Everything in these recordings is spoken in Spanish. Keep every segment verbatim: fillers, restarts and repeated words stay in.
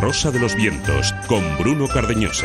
Rosa de los Vientos, con Bruno Cardeñosa.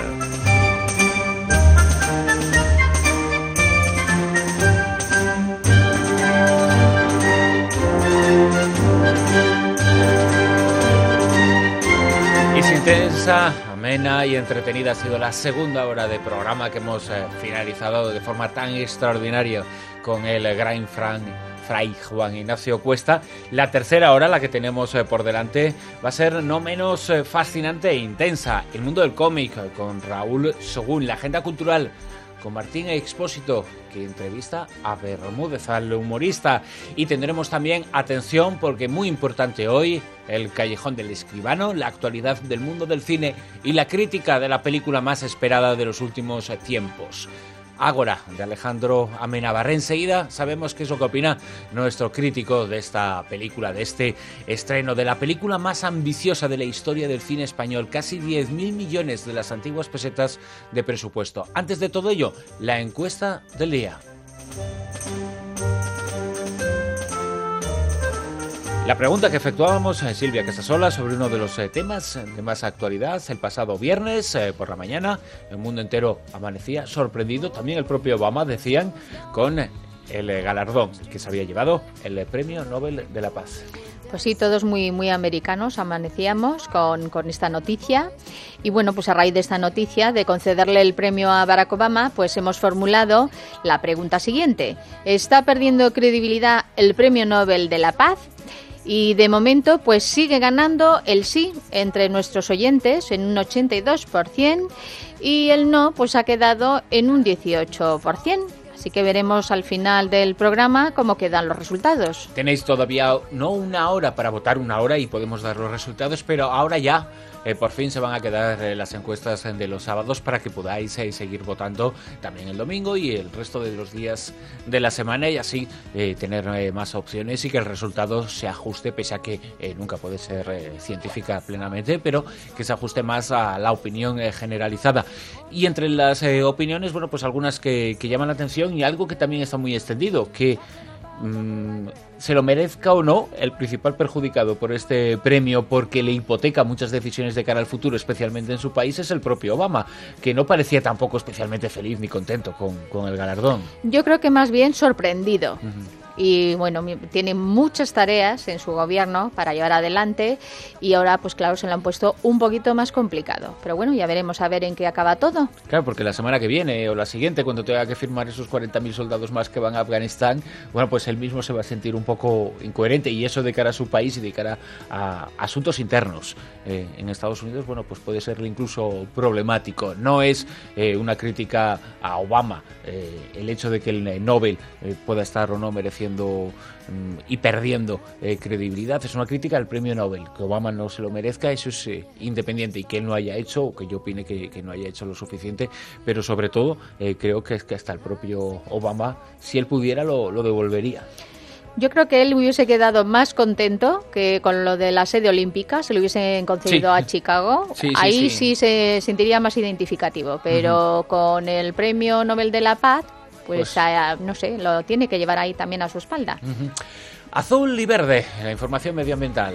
Es intensa, amena y entretenida ha sido la segunda hora de programa que hemos eh, finalizado de forma tan extraordinaria con el gran Fran, Fray Juan Ignacio Cuesta. La tercera hora, la que tenemos eh, por delante, va a ser no menos eh, fascinante e intensa. El mundo del cómic eh, con Raúl Sogún, la agenda cultural con Martín Expósito, que entrevista a Bermúdez, al humorista. Y tendremos también, atención, porque muy importante hoy, el Callejón del Escribano, la actualidad del mundo del cine y la crítica de la película más esperada de los últimos tiempos. Ágora, de Alejandro Amenábar. Enseguida sabemos qué es lo que opina nuestro crítico de esta película, de este estreno, de la película más ambiciosa de la historia del cine español. Casi diez mil millones de las antiguas pesetas de presupuesto. Antes de todo ello, la encuesta del día. La pregunta que efectuábamos, eh, Silvia Casasola, sobre uno de los eh, temas de más actualidad, el pasado viernes eh, por la mañana, el mundo entero amanecía sorprendido, también el propio Obama, decían, con el eh, galardón que se había llevado, el eh, Premio Nobel de la Paz. Pues sí, todos muy, muy americanos amanecíamos con, con esta noticia. Y bueno, pues a raíz de esta noticia de concederle el premio a Barack Obama, pues hemos formulado la pregunta siguiente. ¿Está perdiendo credibilidad el Premio Nobel de la Paz? Y de momento pues sigue ganando el sí entre nuestros oyentes en un ochenta y dos por ciento y el no pues ha quedado en un dieciocho por ciento. Así que veremos al final del programa cómo quedan los resultados. Tenéis todavía no una hora para votar, una hora y podemos dar los resultados, pero ahora ya eh, por fin se van a quedar eh, las encuestas de los sábados para que podáis eh, seguir votando también el domingo y el resto de los días de la semana y así eh, tener eh, más opciones y que el resultado se ajuste, pese a que eh, nunca puede ser eh, científica plenamente, pero que se ajuste más a la opinión eh, generalizada. Y entre las eh, opiniones, bueno, pues algunas que, que llaman la atención y algo que también está muy extendido, que mmm, se lo merezca o no, el principal perjudicado por este premio, porque le hipoteca muchas decisiones de cara al futuro, especialmente en su país, es el propio Obama, que no parecía tampoco especialmente feliz ni contento con, con el galardón. Yo creo que más bien sorprendido. Uh-huh. Y bueno, tiene muchas tareas en su gobierno para llevar adelante y ahora pues claro se lo han puesto un poquito más complicado, pero bueno, ya veremos a ver en qué acaba todo. Claro, porque la semana que viene o la siguiente, cuando tenga que firmar esos cuarenta mil soldados más que van a Afganistán, bueno, pues él mismo se va a sentir un poco incoherente y eso de cara a su país y de cara a asuntos internos eh, en Estados Unidos, bueno, pues puede serle incluso problemático. No es eh, una crítica a Obama eh, el hecho de que el Nobel eh, pueda estar o no mereciendo y perdiendo eh, credibilidad. Es una crítica al premio Nobel, que Obama no se lo merezca, eso es eh, independiente, y que él no haya hecho, o que yo opine que, que no haya hecho lo suficiente, pero sobre todo eh, creo que es que hasta el propio Obama, si él pudiera, lo, lo devolvería. Yo creo que él hubiese quedado más contento que con lo de la sede olímpica, se lo hubiesen concedido sí. a Chicago. Sí, sí, Ahí sí. sí se sentiría más identificativo, pero uh-huh. con el premio Nobel de la Paz, pues, pues a, no sé, lo tiene que llevar ahí también a su espalda. Uh-huh. Azul y verde, la información medioambiental.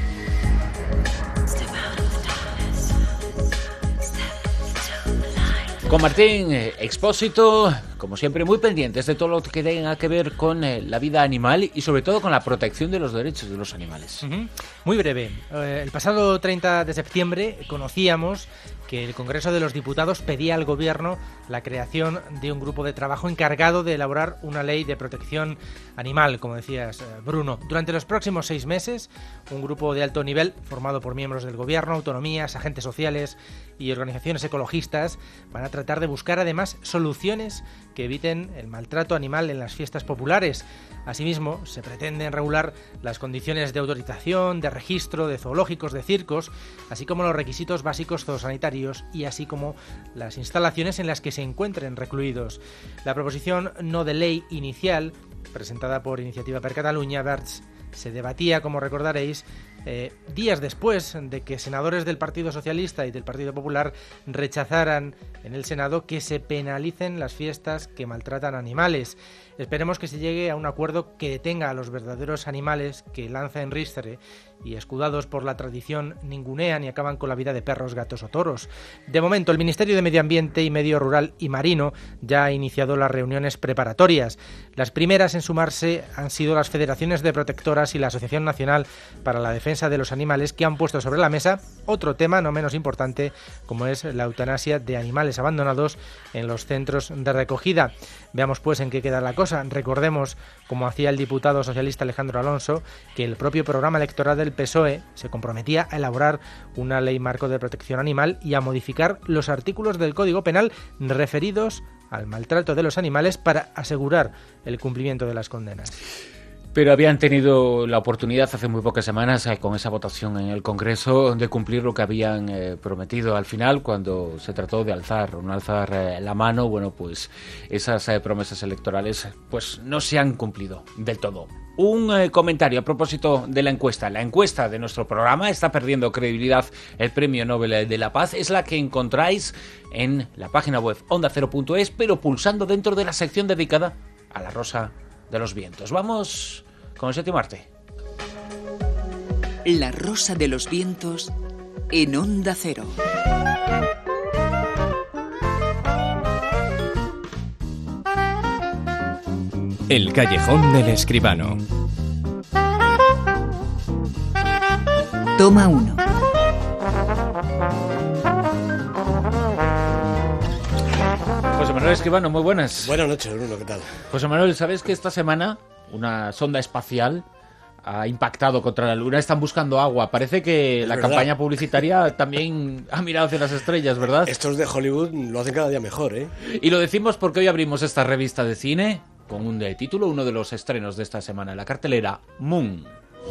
Con Martín Expósito, como siempre, muy pendientes de todo lo que tenga que ver con eh, la vida animal y sobre todo con la protección de los derechos de los animales. Uh-huh. Muy breve. Eh, el pasado treinta de septiembre conocíamos que el Congreso de los Diputados pedía al Gobierno la creación de un grupo de trabajo encargado de elaborar una ley de protección animal, como decías, Bruno. Durante los próximos seis meses, un grupo de alto nivel, formado por miembros del Gobierno, autonomías, agentes sociales y organizaciones ecologistas, van a tratar de buscar además soluciones que eviten el maltrato animal en las fiestas populares. Asimismo, se pretenden regular las condiciones de autorización, de registro, de zoológicos, de circos, así como los requisitos básicos zoosanitarios y así como las instalaciones en las que se encuentren recluidos. La proposición no de ley inicial, presentada por Iniciativa per Catalunya Verds, se debatía, como recordaréis, eh, días después de que senadores del Partido Socialista y del Partido Popular rechazaran en el Senado que se penalicen las fiestas que maltratan animales. Esperemos que se llegue a un acuerdo que detenga a los verdaderos animales que lanza en ristre y, escudados por la tradición, ningunean y acaban con la vida de perros, gatos o toros. De momento, el Ministerio de Medio Ambiente y Medio Rural y Marino ya ha iniciado las reuniones preparatorias. Las primeras en sumarse han sido las federaciones de protectoras y la Asociación Nacional para la Defensa de los Animales, que han puesto sobre la mesa otro tema no menos importante, como es la eutanasia de animales abandonados en los centros de recogida. Veamos pues en qué queda la cosa. Recordemos, como hacía el diputado socialista Alejandro Alonso, que el propio programa electoral del P S O E se comprometía a elaborar una ley marco de protección animal y a modificar los artículos del Código Penal referidos al maltrato de los animales para asegurar el cumplimiento de las condenas. Pero habían tenido la oportunidad hace muy pocas semanas, eh, con esa votación en el Congreso, de cumplir lo que habían eh, prometido. Al final, cuando se trató de alzar, no alzar eh, la mano, bueno, pues esas eh, promesas electorales pues no se han cumplido del todo. Un eh, comentario a propósito de la encuesta. La encuesta de nuestro programa está perdiendo credibilidad. El Premio Nobel de la Paz es la que encontráis en la página web onda cero punto es, pero pulsando dentro de la sección dedicada a la Rosa de los Vientos. Vamos con el séptimo arte. La Rosa de los Vientos en Onda Cero. El callejón del escribano. Toma uno. José Manuel Escribano, muy buenas. Buenas noches, Bruno, ¿qué tal? José Manuel, ¿sabes que esta semana una sonda espacial ha impactado contra la Luna? Están buscando agua. Parece que Es la verdad. campaña publicitaria también ha mirado hacia las estrellas, ¿verdad? Estos de Hollywood lo hacen cada día mejor, ¿eh? Y lo decimos porque hoy abrimos esta revista de cine con un de título, uno de los estrenos de esta semana en la cartelera, Moon.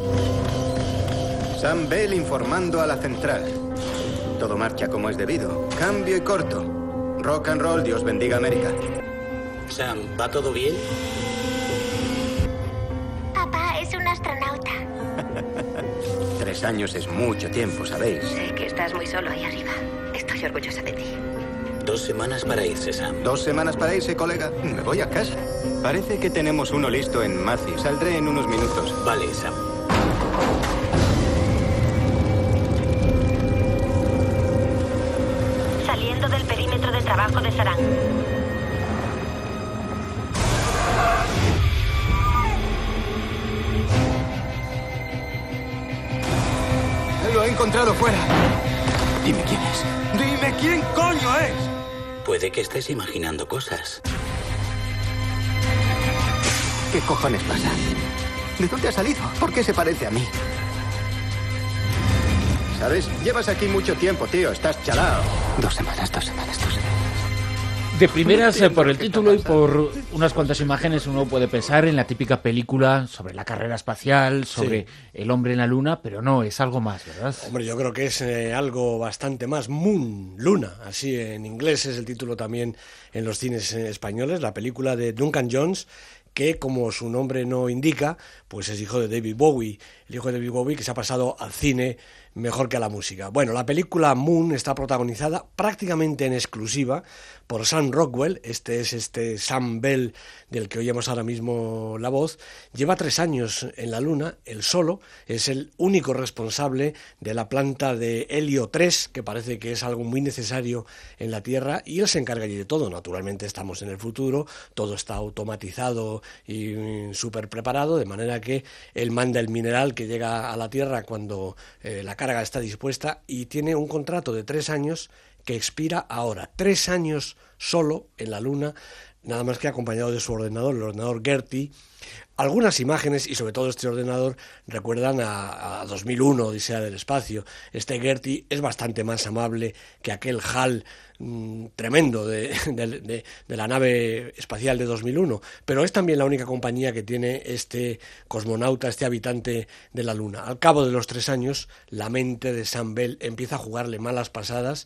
Sam Bell informando a la central. Todo marcha como es debido. Cambio y corto. Rock and roll, Dios bendiga América. Sam, ¿va todo bien? Papá es un astronauta. Tres años es mucho tiempo, ¿sabéis? Sé que estás muy solo ahí arriba. Estoy orgullosa de ti. Dos semanas para irse, Sam. Dos semanas para irse, colega. Me voy a casa. Parece que tenemos uno listo en Macy. Saldré en unos minutos. Vale, Sam. Saliendo del perímetro de trabajo de Sarán. Lo he encontrado fuera. Dime quién es. Dime quién coño es. Puede que estés imaginando cosas. ¿Qué cojones pasa? ¿De dónde ha salido? ¿Por qué se parece a mí? ¿Sabes? Llevas aquí mucho tiempo, tío. Estás chalao. Dos semanas, dos semanas, dos semanas. De primeras, No eh, por el entiendo título qué y está por unas cuantas imágenes, uno puede pensar en la típica película sobre la carrera espacial, sobre Sí. el hombre en la luna, pero no, es algo más, ¿verdad? Hombre, yo creo que es eh, algo bastante más. Moon, Luna, así en inglés es el título también en los cines eh, españoles. La película de Duncan Jones, que como su nombre no indica, pues es hijo de David Bowie, el hijo de David Bowie que se ha pasado al cine mejor que a la música. Bueno, la película Moon está protagonizada prácticamente en exclusiva por Sam Rockwell. Este es este Sam Bell del que oímos ahora mismo la voz. Lleva tres años en la Luna, él solo, es el único responsable de la planta de helio tres, que parece que es algo muy necesario en la Tierra, y él se encarga allí de todo. Naturalmente estamos en el futuro, todo está automatizado y súper preparado, de manera que él manda el mineral que llega a la Tierra cuando eh, la carga está dispuesta, y tiene un contrato de tres años que expira ahora. Tres años solo en la Luna, nada más que acompañado de su ordenador, el ordenador Gertie. Algunas imágenes, y sobre todo este ordenador, recuerdan a, a dos mil uno, Odisea del Espacio. Este Gertie es bastante más amable que aquel H A L mmm, tremendo de, de, de, de la nave espacial de dos mil uno, pero es también la única compañía que tiene este cosmonauta, este habitante de la Luna. Al cabo de los tres años, la mente de Sam Bell empieza a jugarle malas pasadas,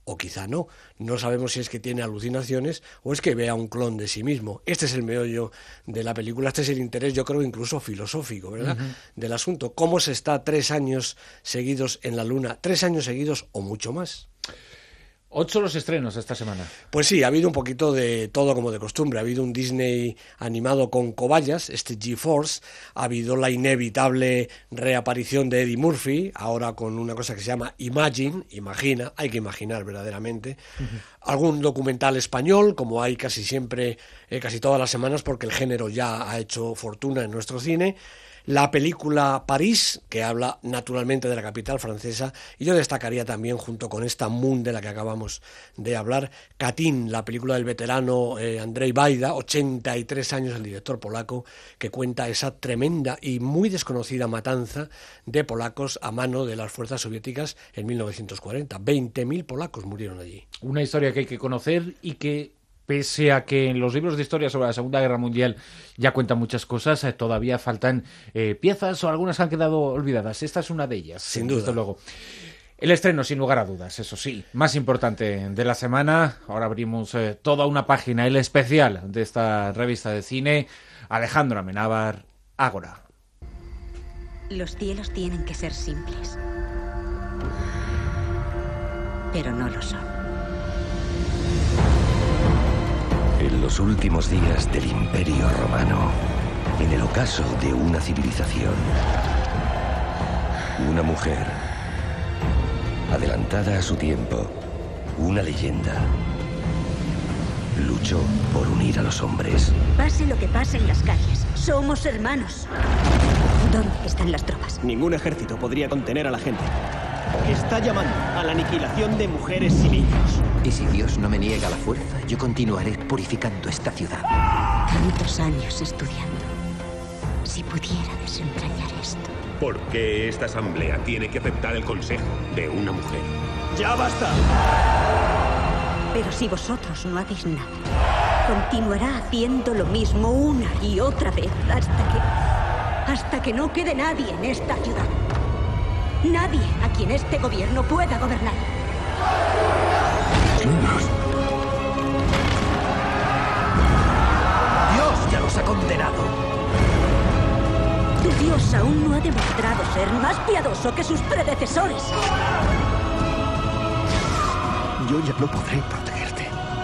o quizá no. No sabemos si es que tiene alucinaciones o es que vea un clon de sí mismo. Este es el meollo de la película, este es el interés, yo creo, incluso filosófico, ¿verdad?, uh-huh. del asunto. ¿Cómo se está tres años seguidos en la Luna? Tres años seguidos o mucho más. Ocho los estrenos esta semana. Pues sí, ha habido un poquito de todo como de costumbre. Ha habido un Disney animado con cobayas, este G-Force. Ha habido la inevitable reaparición de Eddie Murphy, ahora con una cosa que se llama Imagine, imagina, hay que imaginar verdaderamente. Uh-huh. Algún documental español, como hay casi siempre, eh, casi todas las semanas, porque el género ya ha hecho fortuna en nuestro cine. La película París, que habla naturalmente de la capital francesa, y yo destacaría también, junto con esta Moon de la que acabamos de hablar, Katyn, la película del veterano eh, Andrzej Wajda, ochenta y tres años, el director polaco, que cuenta esa tremenda y muy desconocida matanza de polacos a mano de las fuerzas soviéticas en mil novecientos cuarenta. veinte mil polacos murieron allí. Una historia que hay que conocer y que, pese a que en los libros de historia sobre la Segunda Guerra Mundial ya cuentan muchas cosas, eh, todavía faltan eh, piezas o algunas han quedado olvidadas. Esta es una de ellas. Sin duda. Desde luego. El estreno, sin lugar a dudas, eso sí, más importante de la semana. Ahora abrimos eh, toda una página, el especial de esta revista de cine. Alejandro Amenábar, Ágora. Los cielos tienen que ser simples, pero no lo son. En los últimos días del Imperio Romano, en el ocaso de una civilización, una mujer, adelantada a su tiempo, una leyenda, luchó por unir a los hombres. Pase lo que pase en las calles, somos hermanos. ¿Dónde están las tropas? Ningún ejército podría contener a la gente. Está llamando a la aniquilación de mujeres y niños. Y si Dios no me niega la fuerza, yo continuaré purificando esta ciudad. Tantos años estudiando. Si pudiera desentrañar esto. ¿Por qué esta asamblea tiene que aceptar el consejo de una mujer? ¡Ya basta! Pero si vosotros no hacéis nada, continuará haciendo lo mismo una y otra vez hasta que... hasta que no quede nadie en esta ciudad. Nadie a quien este gobierno pueda gobernar. Niños. Dios ya los ha condenado. Tu Dios aún no ha demostrado ser más piadoso que sus predecesores. Yo ya no podré protegerte.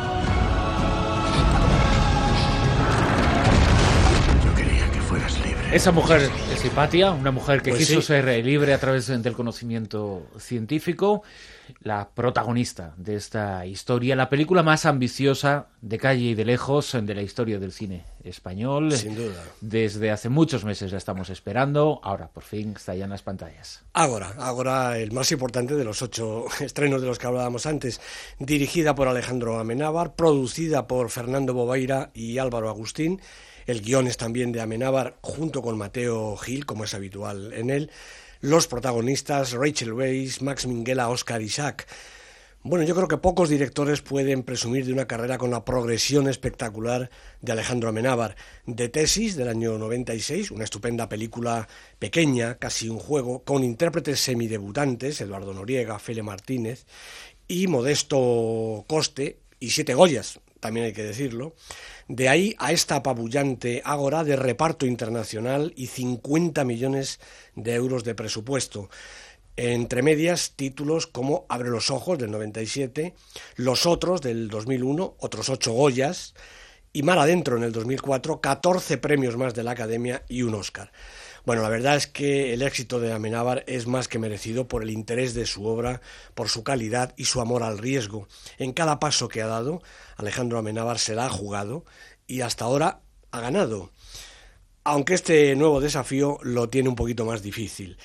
Yo quería que fueras libre. Esa mujer es Hipatia, una mujer que Pues quiso sí. ser libre a través del conocimiento científico, la protagonista de esta historia, la película más ambiciosa de calle y de lejos de la historia del cine español. Sin duda. Desde hace muchos meses la estamos esperando, ahora por fin está ya en las pantallas. Ágora, Ágora, el más importante de los ocho estrenos de los que hablábamos antes, dirigida por Alejandro Amenábar, producida por Fernando Bobeira y Álvaro Agustín. El guión es también de Amenábar, junto con Mateo Gil, como es habitual en él. Los protagonistas, Rachel Weisz, Max Minghella, Oscar Isaac. Bueno, yo creo que pocos directores pueden presumir de una carrera con la progresión espectacular de Alejandro Amenábar. De Tesis, del año noventa y seis, una estupenda película pequeña, casi un juego, con intérpretes semidebutantes, Eduardo Noriega, Fele Martínez, y Modesto Coste, y siete Goyas, también hay que decirlo. De ahí a esta apabullante Ágora de reparto internacional y cincuenta millones de euros de presupuesto. Entre medias, títulos como Abre los ojos, del noventa y siete, Los otros, del dos mil uno, otros ocho Goyas, y Mar adentro, en el dos mil cuatro, catorce premios más de la Academia y un Oscar. Bueno, la verdad es que el éxito de Amenábar es más que merecido por el interés de su obra, por su calidad y su amor al riesgo. En cada paso que ha dado, Alejandro Amenábar se la ha jugado y hasta ahora ha ganado. Aunque este nuevo desafío lo tiene un poquito más difícil.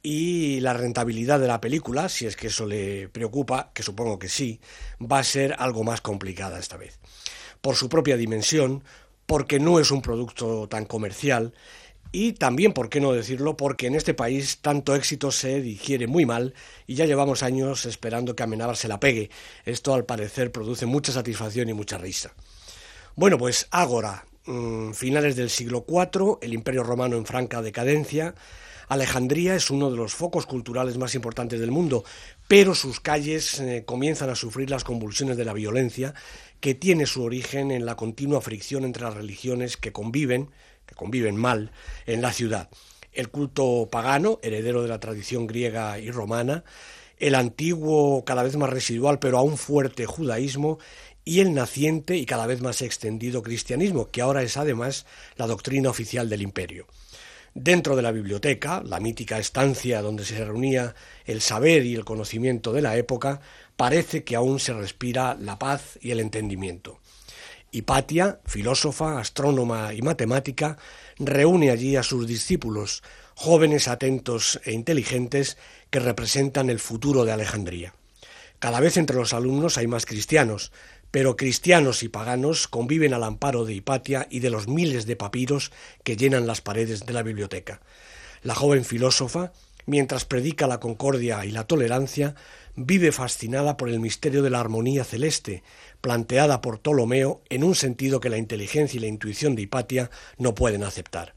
Y la rentabilidad de la película, si es que eso le preocupa, que supongo que sí, va a ser algo más complicada esta vez. Por su propia dimensión, porque no es un producto tan comercial, y también, por qué no decirlo, porque en este país tanto éxito se digiere muy mal y ya llevamos años esperando que Amenábar se la pegue. Esto, al parecer, produce mucha satisfacción y mucha risa. Bueno, pues Ágora, mmm, finales del siglo cuatro, el Imperio Romano en franca decadencia. Alejandría es uno de los focos culturales más importantes del mundo, pero sus calles eh, comienzan a sufrir las convulsiones de la violencia, que tiene su origen en la continua fricción entre las religiones que conviven, que conviven mal, en la ciudad. El culto pagano, heredero de la tradición griega y romana, el antiguo, cada vez más residual, pero aún fuerte judaísmo, y el naciente y cada vez más extendido cristianismo, que ahora es además la doctrina oficial del imperio. Dentro de la biblioteca, la mítica estancia donde se reunía el saber y el conocimiento de la época, parece que aún se respira la paz y el entendimiento. Hipatia, filósofa, astrónoma y matemática, reúne allí a sus discípulos, jóvenes atentos e inteligentes que representan el futuro de Alejandría. Cada vez entre los alumnos hay más cristianos, pero cristianos y paganos conviven al amparo de Hipatia y de los miles de papiros que llenan las paredes de la biblioteca. La joven filósofa, mientras predica la concordia y la tolerancia, vive fascinada por el misterio de la armonía celeste, planteada por Ptolomeo en un sentido que la inteligencia y la intuición de Hipatia no pueden aceptar.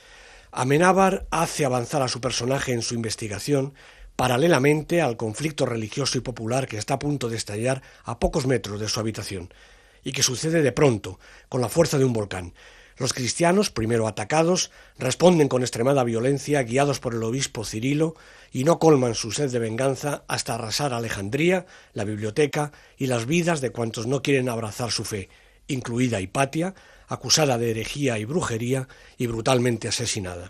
Amenábar hace avanzar a su personaje en su investigación paralelamente al conflicto religioso y popular que está a punto de estallar a pocos metros de su habitación, y que sucede de pronto, con la fuerza de un volcán. Los cristianos, primero atacados, responden con extremada violencia, guiados por el obispo Cirilo, y no colman su sed de venganza hasta arrasar Alejandría, la biblioteca y las vidas de cuantos no quieren abrazar su fe, incluida Hipatia, acusada de herejía y brujería y brutalmente asesinada.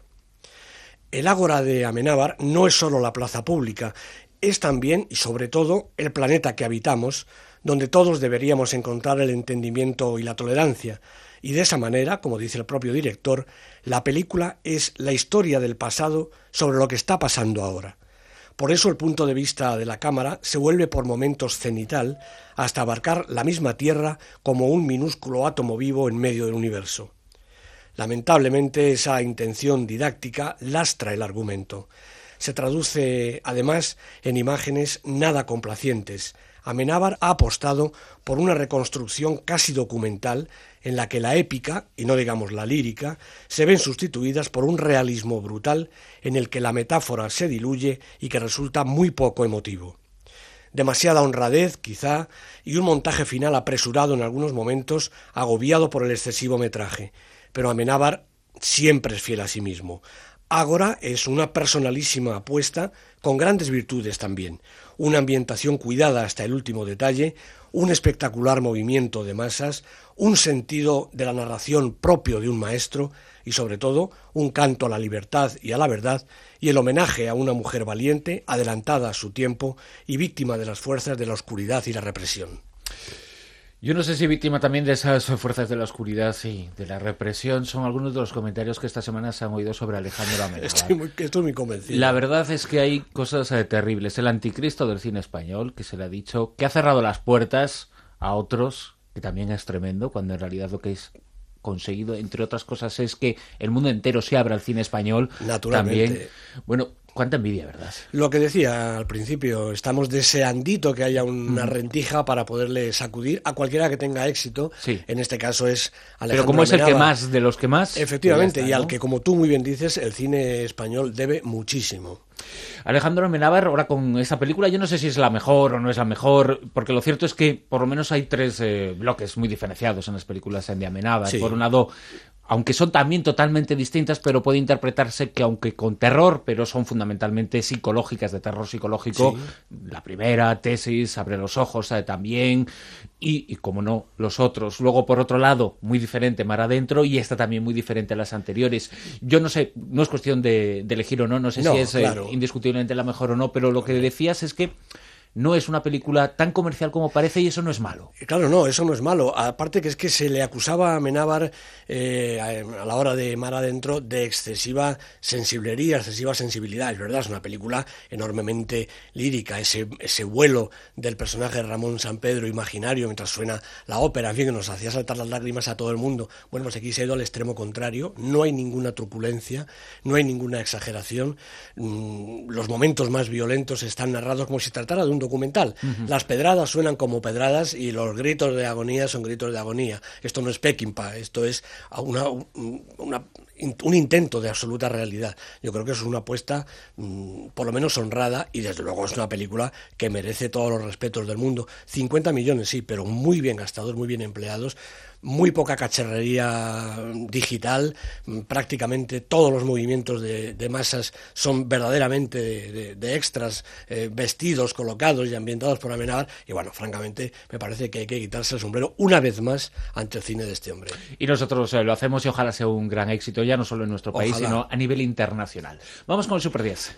El ágora de Amenábar no es solo la plaza pública, es también y sobre todo el planeta que habitamos, donde todos deberíamos encontrar el entendimiento y la tolerancia, y de esa manera, como dice el propio director, la película es la historia del pasado sobre lo que está pasando ahora. Por eso el punto de vista de la cámara se vuelve por momentos cenital hasta abarcar la misma Tierra como un minúsculo átomo vivo en medio del universo. Lamentablemente, esa intención didáctica lastra el argumento. Se traduce, además, en imágenes nada complacientes. Amenábar ha apostado por una reconstrucción casi documental en la que la épica, y no digamos la lírica, se ven sustituidas por un realismo brutal en el que la metáfora se diluye y que resulta muy poco emotivo. Demasiada honradez, quizá, y un montaje final apresurado en algunos momentos, agobiado por el excesivo metraje. Pero Amenábar siempre es fiel a sí mismo. Ágora es una personalísima apuesta con grandes virtudes también, una ambientación cuidada hasta el último detalle, un espectacular movimiento de masas, un sentido de la narración propio de un maestro y sobre todo un canto a la libertad y a la verdad y el homenaje a una mujer valiente, adelantada a su tiempo y víctima de las fuerzas de la oscuridad y la represión. Yo no sé si víctima también de esas fuerzas de la oscuridad y de la represión son algunos de los comentarios que esta semana se han oído sobre Alejandro Amenábar. Estoy muy, estoy muy convencido. La verdad es que hay cosas eh, terribles. El anticristo del cine español, que se le ha dicho, que ha cerrado las puertas a otros, que también es tremendo, cuando en realidad lo que es conseguido, entre otras cosas, es que el mundo entero se abra al cine español. Naturalmente. También. Bueno, cuánta envidia, ¿verdad? Lo que decía al principio, estamos deseandito que haya una mm. rendija para poderle sacudir a cualquiera que tenga éxito. Sí. En este caso es Alejandro Pero como es Amenábar. El que más, de los que más... Efectivamente, está, y al ¿no? que, como tú muy bien dices, el cine español debe muchísimo. Alejandro Amenábar, ahora con esta película, yo no sé si es la mejor o no es la mejor, porque lo cierto es que por lo menos hay tres eh, bloques muy diferenciados en las películas de Amenábar. Sí. Por un lado, aunque son también totalmente distintas, pero puede interpretarse que aunque con terror, pero son fundamentalmente psicológicas, de terror psicológico. Sí. La primera, Tesis, Abre los ojos, eh, también, y, y como no, los otros. Luego, por otro lado, muy diferente Mar Adentro, y esta también muy diferente a las anteriores. Yo no sé, no es cuestión de, de elegir o no, no sé no, si es claro. eh, indiscutiblemente la mejor o no, pero lo que decías es que no es una película tan comercial como parece y eso no es malo. Claro, no, eso no es malo. Aparte que es que se le acusaba a Amenábar eh, a la hora de Mar Adentro de excesiva sensiblería, excesiva sensibilidad. Es verdad, es una película enormemente lírica. Ese, ese vuelo del personaje de Ramón Sampedro imaginario mientras suena la ópera, en fin, que nos hacía saltar las lágrimas a todo el mundo. Bueno, pues aquí se ha ido al extremo contrario. No hay ninguna truculencia, no hay ninguna exageración. Mm, los momentos más violentos están narrados como si tratara de un documental. Uh-huh. Las pedradas suenan como pedradas y los gritos de agonía son gritos de agonía. Esto no es Peckinpah, esto es una, una un intento de absoluta realidad. Yo creo que eso es una apuesta mmm, por lo menos honrada, y desde luego es una película que merece todos los respetos del mundo. cincuenta millones, sí, pero muy bien gastados, muy bien empleados, muy poca cacharrería digital, prácticamente todos los movimientos de, de masas son verdaderamente de, de, de extras, eh, vestidos, colocados y ambientados por Amenábar, y bueno, francamente me parece que hay que quitarse el sombrero una vez más ante el cine de este hombre. Y nosotros eh, lo hacemos, y ojalá sea un gran éxito, ya no solo en nuestro país, ojalá, sino a nivel internacional. Vamos con el Super diez.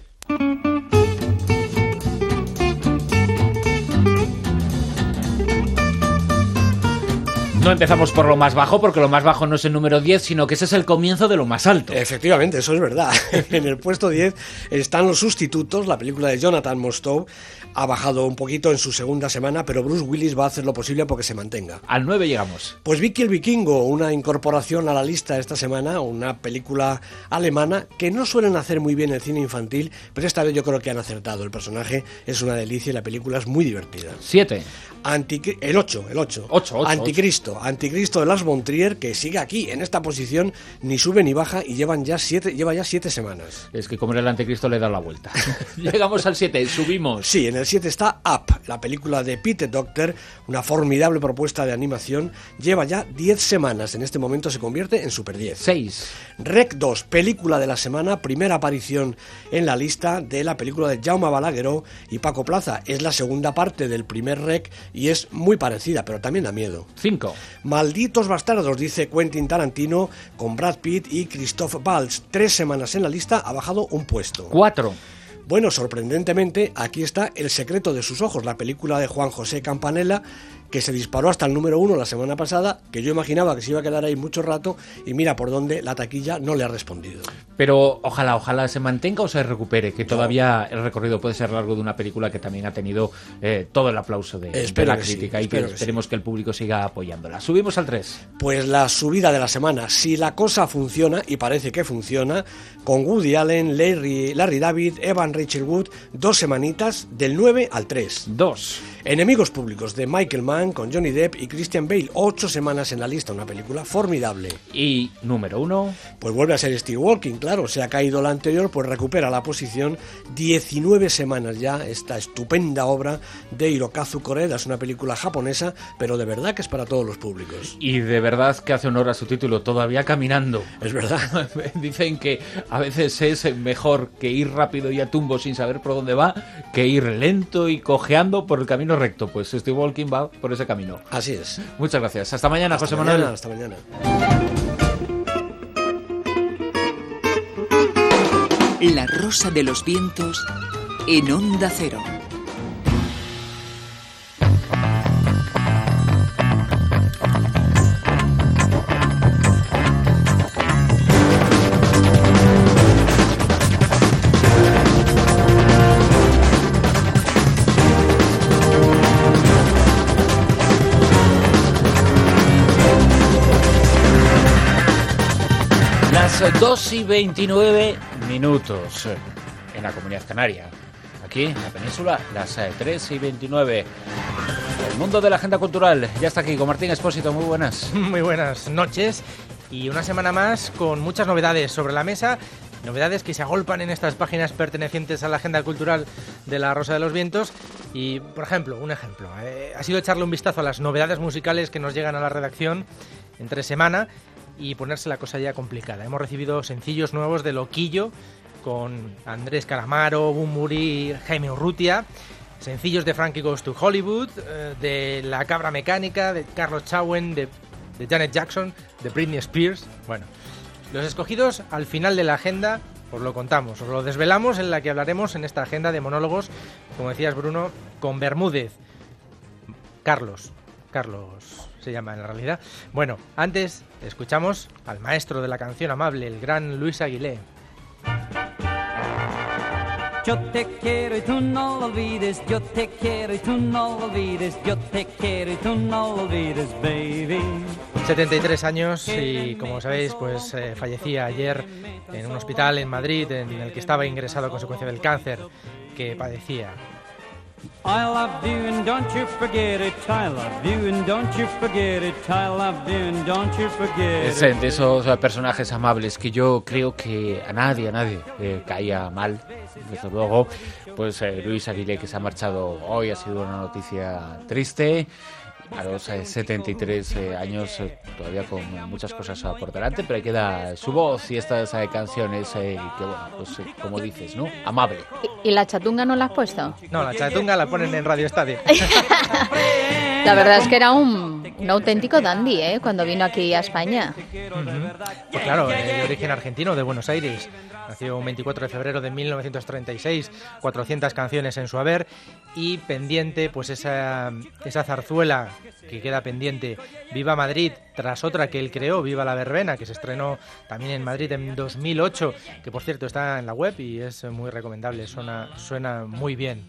No empezamos por lo más bajo, porque lo más bajo no es el número diez, sino que ese es el comienzo de lo más alto. Efectivamente, eso es verdad. En el puesto diez están Los Sustitutos, la película de Jonathan Mostow. Ha bajado un poquito en su segunda semana, pero Bruce Willis va a hacer lo posible porque se mantenga. Al nueve llegamos. Pues Vicky el Vikingo, una incorporación a la lista esta semana, una película alemana que no suelen hacer muy bien el cine infantil, pero esta vez yo creo que han acertado. El personaje es una delicia y la película es muy divertida. siete. Anticri- el ocho, el ocho. ocho, ocho Anticristo, ocho. Anticristo de Lars von Trier, que sigue aquí, en esta posición, ni sube ni baja, y llevan ya siete, lleva ya siete semanas. Es que como era el Anticristo le da la vuelta. Llegamos al siete, subimos. Sí, en el siete está Up, la película de Pete Docter, una formidable propuesta de animación. Lleva ya diez semanas, en este momento se convierte en Super diez. seis. Rec dos, película de la semana, primera aparición en la lista de la película de Jaume Balagueró y Paco Plaza. Es la segunda parte del primer Rec y es muy parecida, pero también da miedo. cinco. Malditos bastardos, dice Quentin Tarantino, con Brad Pitt y Christoph Waltz. Tres semanas en la lista, ha bajado un puesto. cuatro. Bueno, sorprendentemente, aquí está El secreto de sus ojos, la película de Juan José Campanella, que se disparó hasta el número uno la semana pasada, que yo imaginaba que se iba a quedar ahí mucho rato, y mira por dónde la taquilla no le ha respondido. Pero ojalá, ojalá se mantenga o se recupere, que todavía el recorrido puede ser largo de una película que también ha tenido eh, todo el aplauso de, de la crítica, sí, y que, que esperemos sí. que el público siga apoyándola. Subimos al tres. Pues la subida de la semana, si la cosa funciona, y parece que funciona, con Woody Allen, Larry, Larry David, Evan Rachel Wood, dos semanitas del nueve al tres. dos. Enemigos públicos de Michael Mann con Johnny Depp y Christian Bale, ocho semanas en la lista, una película formidable. Y número uno. Pues vuelve a ser Steve Walking, claro, se ha caído la anterior, pues recupera la posición, diecinueve semanas ya, esta estupenda obra de Hirokazu Koreda. Es una película japonesa, pero de verdad que es para todos los públicos. Y de verdad que hace honor a su título, Todavía caminando. Es verdad. Dicen que a veces es mejor que ir rápido y a tumbo sin saber por dónde va, que ir lento y cojeando por el camino recto. Pues Steve Walking va por ese camino. Así es. Muchas gracias. Hasta mañana, hasta José mañana, Manuel. Hasta mañana. La rosa de los vientos en Onda Cero. dos y veintinueve minutos en la Comunidad Canaria. Aquí en la península, las tres y veintinueve. El mundo de la agenda cultural ya está aquí con Martín Expósito. Muy buenas. Muy buenas noches. Y una semana más con muchas novedades sobre la mesa. Novedades que se agolpan en estas páginas pertenecientes a la agenda cultural de La Rosa de los Vientos. Y, por ejemplo, un ejemplo. Eh, ha sido echarle un vistazo a las novedades musicales que nos llegan a la redacción entre semana y ponerse la cosa ya complicada. Hemos recibido sencillos nuevos de Loquillo con Andrés Calamaro, Bumburi, Jaime Urrutia, sencillos de Frankie Goes to Hollywood, eh, de La Cabra Mecánica, de Carlos Chauen, de, de Janet Jackson, de Britney Spears. Bueno, los escogidos al final de la agenda os lo contamos, os lo desvelamos, en la que hablaremos en esta agenda de monólogos, como decías Bruno, con Bermúdez. Carlos, Carlos se llama en realidad. Bueno, antes escuchamos al maestro de la canción amable, el gran Luis Aguilé. Yo te quiero y tú no lo olvides, yo te quiero y tú no lo olvides, yo te quiero y tú no lo olvides, baby. setenta y tres años y, como sabéis, pues eh, fallecía ayer en un hospital en Madrid en el que estaba ingresado a consecuencia del cáncer que padecía. I love you and don't you forget it. I love you and don't you forget it. I love you and don't you forget it. Es de esos personajes amables que yo creo que a nadie, a nadie eh, caía mal, desde luego. Pues eh, Luis Aguilé, que se ha marchado hoy, ha sido una noticia triste. A los eh, setenta y tres eh, años, eh, todavía con muchas cosas uh, por delante, pero ahí queda su voz y estas eh, canciones eh, que, bueno, pues eh, como dices, ¿no? Amable. ¿Y, ¿Y la chatunga no la has puesto? No, la chatunga la ponen en Radio Estadio. La verdad es que era un, un auténtico dandy, ¿eh? Cuando vino aquí a España. Uh-huh. Pues claro, eh, de origen argentino, de Buenos Aires. Nació un veinticuatro de febrero de mil novecientos treinta y seis, cuatrocientas canciones en su haber y pendiente, pues esa, esa zarzuela que queda pendiente, Viva Madrid, tras otra que él creó, Viva la Verbena, que se estrenó también en Madrid en dos mil ocho, que por cierto está en la web y es muy recomendable, suena, suena muy bien.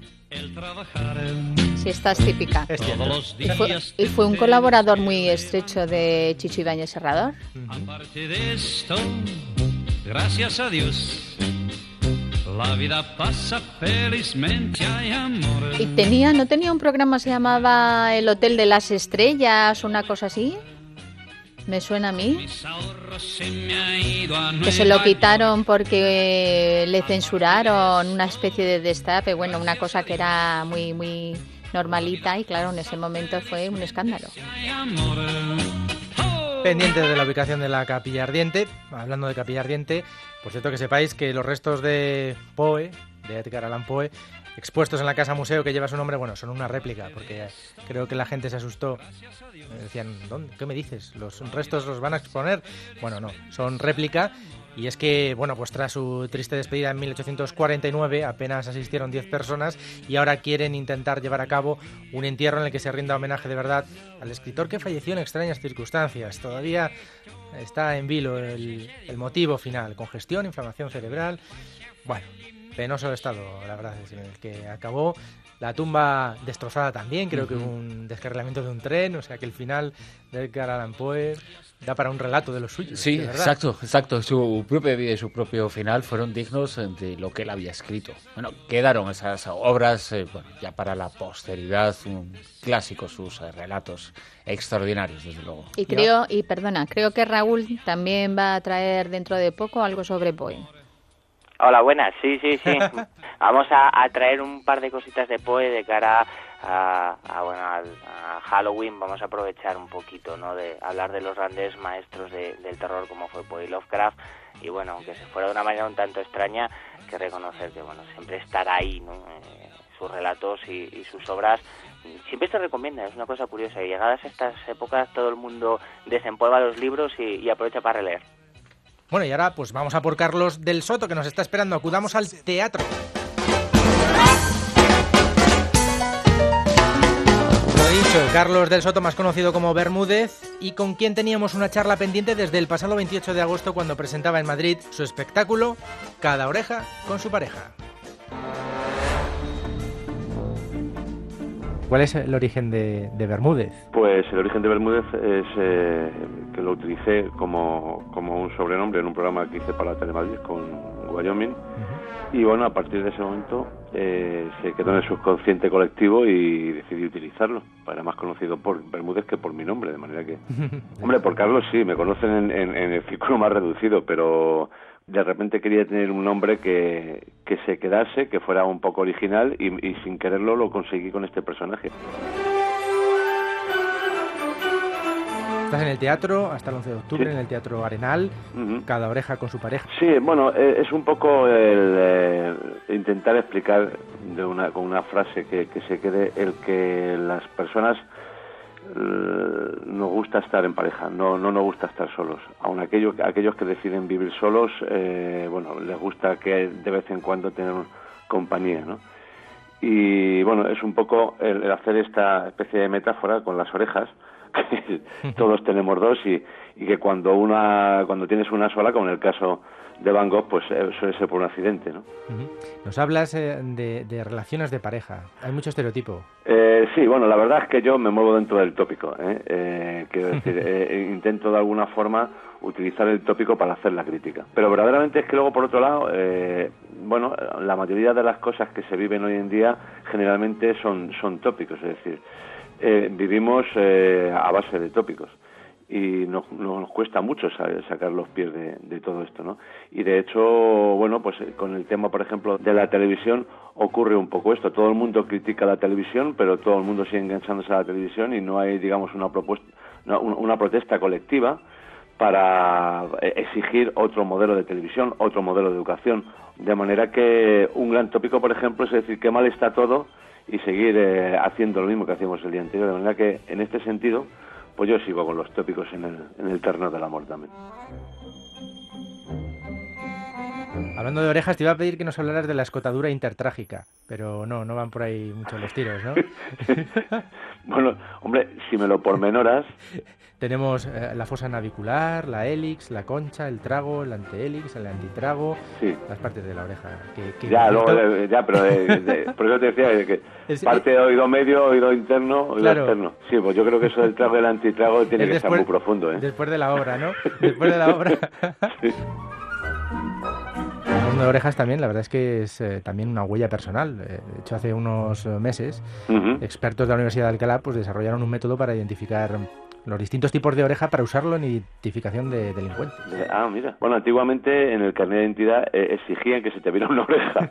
Sí, esta es típica. Es cierto. Y fue, y fue un colaborador muy estrecho de Chicho Ibáñez Serrador. Aparte de esto, gracias a Dios, la vida pasa felizmente, hay amor. Y tenía, ¿no tenía un programa que se llamaba El Hotel de las Estrellas, una cosa así? Me suena a mí. Que se lo quitaron porque le censuraron una especie de destape, bueno, una cosa que era muy, muy normalita y claro, en ese momento fue un escándalo. Pendiente de la ubicación de la Capilla Ardiente, hablando de Capilla Ardiente, por cierto que sepáis que los restos de Poe, de Edgar Allan Poe, expuestos en la casa museo que lleva su nombre, bueno, son una réplica, porque creo que la gente se asustó. Decían, ¿dónde? ¿Qué me dices? ¿Los restos los van a exponer? Bueno, no, son réplica. Y es que, bueno, pues tras su triste despedida en mil ochocientos cuarenta y nueve apenas asistieron diez personas y ahora quieren intentar llevar a cabo un entierro en el que se rinda homenaje de verdad al escritor que falleció en extrañas circunstancias. Todavía está en vilo el, el motivo final, congestión, inflamación cerebral. Bueno, penoso estado, la verdad, es en el que acabó. La tumba destrozada también, creo que hubo un descarrilamiento de un tren, o sea que el final de Edgar Allan Poe da para un relato de los suyos. Sí, de verdad. exacto, exacto. Su propia vida y su propio final fueron dignos de lo que él había escrito. Bueno, quedaron esas obras eh, bueno, ya para la posteridad, un clásico, sus eh, relatos extraordinarios, desde luego. Y creo, y perdona, creo que Raúl también va a traer dentro de poco algo sobre Poe. Hola, buenas, sí, sí, sí. Vamos a, a traer un par de cositas de Poe de cara a, a, bueno, a, a Halloween. Vamos a aprovechar un poquito, ¿no?, de hablar de los grandes maestros de, del terror como fue Poe y Lovecraft. Y bueno, aunque se fuera de una manera un tanto extraña, hay que reconocer que bueno, siempre estará ahí, ¿no?, eh, sus relatos y, y sus obras. Siempre se recomienda, es una cosa curiosa. Y llegadas a estas épocas todo el mundo desempolva los libros y, y aprovecha para releer. Bueno, y ahora pues vamos a por Carlos del Soto, que nos está esperando. Acudamos al teatro. Lo dicho, Carlos del Soto, más conocido como Bermúdez, y con quien teníamos una charla pendiente desde el pasado veintiocho de agosto, cuando presentaba en Madrid su espectáculo Cada oreja con su pareja. ¿Cuál es el origen de, de Bermúdez? Pues el origen de Bermúdez es eh, que lo utilicé como, como un sobrenombre en un programa que hice para Telemadrid con Wyoming. Uh-huh. Y bueno, a partir de ese momento eh, se quedó en el subconsciente colectivo y decidí utilizarlo. Era más conocido por Bermúdez que por mi nombre, de manera que... Hombre, por Carlos sí, me conocen en, en, en el círculo más reducido, pero... de repente quería tener un nombre que, que se quedase, que fuera un poco original y, y sin quererlo lo conseguí con este personaje. Estás en el teatro hasta el once de octubre, sí, en el Teatro Arenal, uh-huh. Cada oreja con su pareja. Sí, bueno, es un poco el eh, intentar explicar de una, con una frase que, que se quede el que las personas nos gusta estar en pareja, no no nos gusta estar solos. Aun aquellos aquellos que deciden vivir solos, eh, bueno, les gusta que de vez en cuando tener compañía, ¿no? Y bueno, es un poco el, el hacer esta especie de metáfora con las orejas, que todos tenemos dos y, y que cuando una cuando tienes una sola, como en el caso de Van Gogh, pues eh, suele ser por un accidente, ¿no? Uh-huh. Nos hablas eh, de, de relaciones de pareja. Hay mucho estereotipo. Eh, sí, bueno, la verdad es que yo me muevo dentro del tópico, ¿eh? Eh, quiero decir, eh, intento de alguna forma utilizar el tópico para hacer la crítica. Pero verdaderamente es que luego, por otro lado, eh, bueno, la mayoría de las cosas que se viven hoy en día generalmente son, son tópicos, es decir, eh, vivimos eh, a base de tópicos. Y nos, nos cuesta mucho sacar los pies de, de todo esto, ¿no? Y de hecho, bueno, pues con el tema, por ejemplo, de la televisión ocurre un poco esto. Todo el mundo critica la televisión, pero todo el mundo sigue enganchándose a la televisión y no hay, digamos, una propuesta, una, una protesta colectiva para exigir otro modelo de televisión, otro modelo de educación. De manera que un gran tópico, por ejemplo, es decir qué mal está todo y seguir eh, haciendo lo mismo que hacíamos el día anterior. De manera que, en este sentido, pues yo sigo con los tópicos en el, en el terreno del amor también. Hablando de orejas, te iba a pedir que nos hablaras de la escotadura intertrágica, pero no, no van por ahí mucho los tiros, ¿no? Bueno, hombre, si me lo pormenoras... Tenemos eh, la fosa navicular, la hélix, la concha, el trago, el antehélix, el antitrago, sí. Las partes de la oreja. Que, que ya, luego, eh, ya, pero de, de, por eso te decía que es, parte de oído medio, oído interno, oído claro. externo. Sí, pues yo creo que eso del trago y el antitrago tiene es que después, estar muy profundo, ¿eh? Después de la obra, ¿no? Después de la obra. Sí. Hablando de orejas también, la verdad es que es eh, también una huella personal. Eh, de hecho, hace unos meses, uh-huh. expertos de la Universidad de Alcalá pues desarrollaron un método para identificar los distintos tipos de oreja para usarlo en identificación de delincuentes. Ah, mira. Bueno, antiguamente en el carnet de identidad eh, exigían que se te viera una oreja.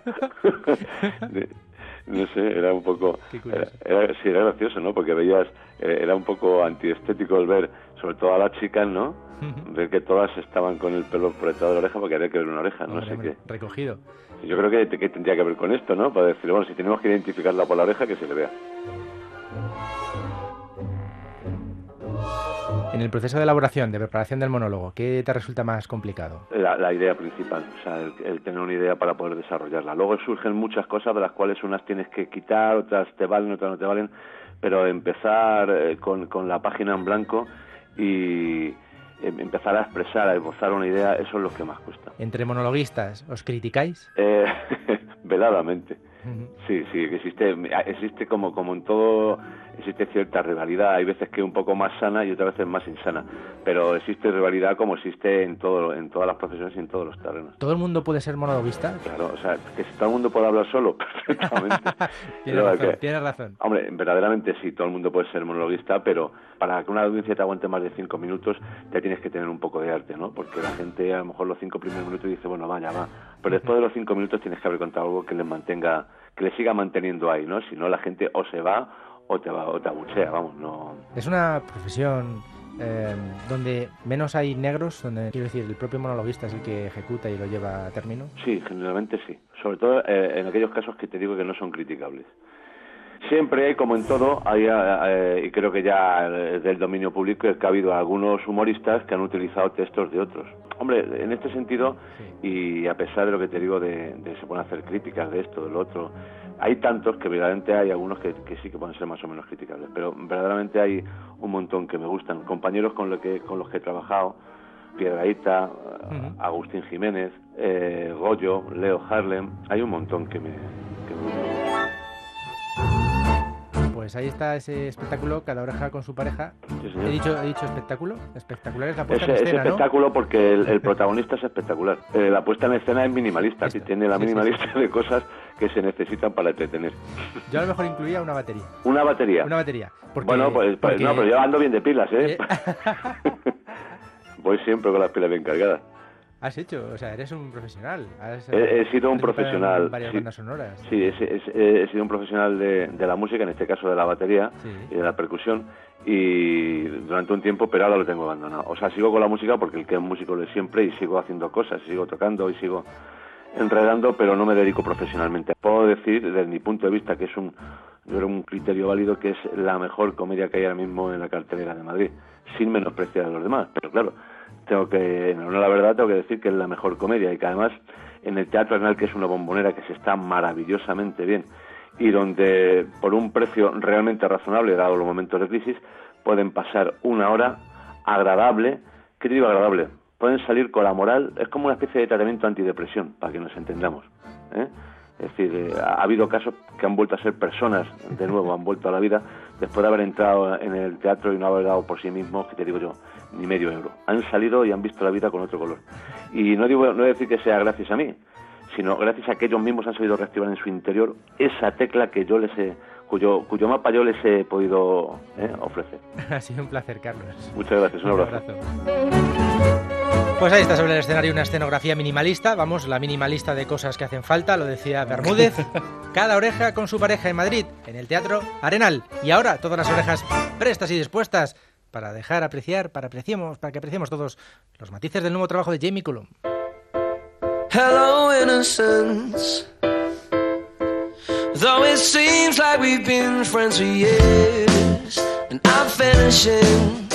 No sé, era un poco... Era, era, sí, era gracioso, ¿no? Porque veías, eh, era un poco antiestético el ver, sobre todo a las chicas, ¿no? Ver que todas estaban con el pelo proyectado de la oreja porque había que ver una oreja, no sé qué. Recogido. Yo creo que, que tendría que ver con esto, ¿no? Para decir, bueno, si tenemos que identificarla por la oreja, que se le vea. En el proceso de elaboración, de preparación del monólogo, ¿qué te resulta más complicado? La, la idea principal, o sea, el, el tener una idea para poder desarrollarla. Luego surgen muchas cosas de las cuales unas tienes que quitar, otras te valen, otras no te valen, pero empezar eh, con, con la página en blanco y eh, empezar a expresar, a esbozar una idea, eso es lo que más cuesta. ¿Entre monologuistas os criticáis? Eh, veladamente. Sí, sí, existe, existe como, como en todo, existe cierta rivalidad. Hay veces que es un poco más sana y otras veces más insana, pero existe rivalidad como existe en todo, en todas las profesiones y en todos los terrenos. ¿Todo el mundo puede ser monologuista? Claro, o sea, que si todo el mundo puede hablar solo, perfectamente. Tienes razón, que, tienes razón. Hombre, verdaderamente sí, todo el mundo puede ser monologuista, pero para que una audiencia te aguante más de cinco minutos, ya tienes que tener un poco de arte, ¿no? Porque la gente a lo mejor los cinco primeros minutos dice, bueno, vaya, va, pero después de los cinco minutos tienes que haber contado algo que les mantenga, que les siga manteniendo ahí, ¿no? Si no, la gente o se va o te va o te abuchea, vamos, no. Es una profesión eh, donde menos hay negros, donde, quiero decir, el propio monologuista es el que ejecuta y lo lleva a término. Sí, generalmente sí, sobre todo eh, en aquellos casos que te digo que no son criticables. Siempre hay, como en todo, hay, eh, y creo que ya es del dominio público, que ha habido algunos humoristas que han utilizado textos de otros. Hombre, en este sentido, sí. Y a pesar de lo que te digo de, de se pueden hacer críticas de esto, de lo otro, hay tantos que verdaderamente hay algunos que, que sí que pueden ser más o menos criticables, pero verdaderamente hay un montón que me gustan. Compañeros con, lo que, con los que he trabajado, Piedrahíta, uh-huh. Agustín Jiménez, eh, Goyo, Leo Harlem, hay un montón que me, que me gustan. Pues ahí está ese espectáculo, Cada oreja con su pareja. Sí, he dicho he dicho espectáculo. Espectacular es la puesta es, en escena, es espectáculo, ¿no? Porque el, el protagonista es espectacular. Eh, la puesta en escena es minimalista, y tiene la sí, mínima sí, lista sí. de cosas que se necesitan para entretener. Yo a lo mejor incluía una batería. ¿Una batería? Una batería. Porque, bueno, pues, pues porque... no, pero yo ando bien de pilas, ¿eh? Voy siempre con las pilas bien cargadas. Has hecho, o sea, eres un profesional. Has, he, he sido un profesional. Varias sí, bandas sonoras. Sí, he, he, he sido un profesional de, de la música, en este caso de la batería sí. y de la percusión, y durante un tiempo, pero ahora lo tengo abandonado. O sea, sigo con la música porque el que es músico lo es siempre y sigo haciendo cosas, sigo tocando y sigo enredando, pero no me dedico profesionalmente. Puedo decir, desde mi punto de vista, que es un, yo creo un criterio válido, que es la mejor comedia que hay ahora mismo en la cartelera de Madrid, sin menospreciar a los demás, pero claro, tengo que, no, no la verdad, tengo que decir que es la mejor comedia y que además en el Teatro Arenal, que es una bombonera que se está maravillosamente bien y donde por un precio realmente razonable, dado los momentos de crisis, pueden pasar una hora agradable. ¿Qué te digo agradable? Pueden salir con la moral, es como una especie de tratamiento antidepresión, para que nos entendamos, ¿eh? Es decir, eh, ha habido casos que han vuelto a ser personas, de nuevo, han vuelto a la vida, después de haber entrado en el teatro y no haber dado por sí mismos, que te digo yo, ni medio euro. Han salido y han visto la vida con otro color. Y no digo, no decir que sea gracias a mí, sino gracias a que ellos mismos han sabido reactivar en su interior esa tecla que yo les he, cuyo, cuyo mapa yo les he podido eh, ofrecer. Ha sido un placer, Carlos. Muchas gracias, un abrazo. Un abrazo. Pues ahí está sobre el escenario una escenografía minimalista, vamos, la minimalista de cosas que hacen falta, lo decía Bermúdez. Cada oreja con su pareja en Madrid, en el Teatro Arenal. Y ahora todas las orejas prestas y dispuestas para dejar apreciar, para apreciemos, para que apreciemos todos los matices del nuevo trabajo de Jamie Cullum. Hello, innocence. Though it seems like we've been friends for years, and I'm finishing.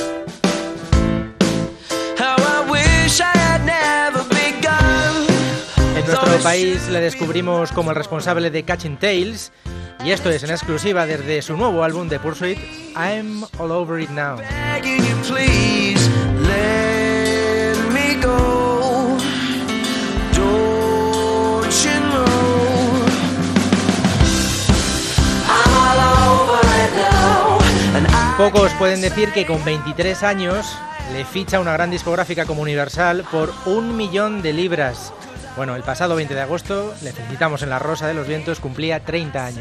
How I wish I had never begun. En nuestro país le descubrimos como el responsable de Catching Tales, y esto es en exclusiva desde su nuevo álbum de Pursuit, I'm All Over It Now. Begging you, please let me go. Pocos pueden decir que con veintitrés años le ficha una gran discográfica como Universal por un millón de libras. Bueno, el pasado veinte de agosto, le felicitamos en La Rosa de los Vientos, cumplía treinta años.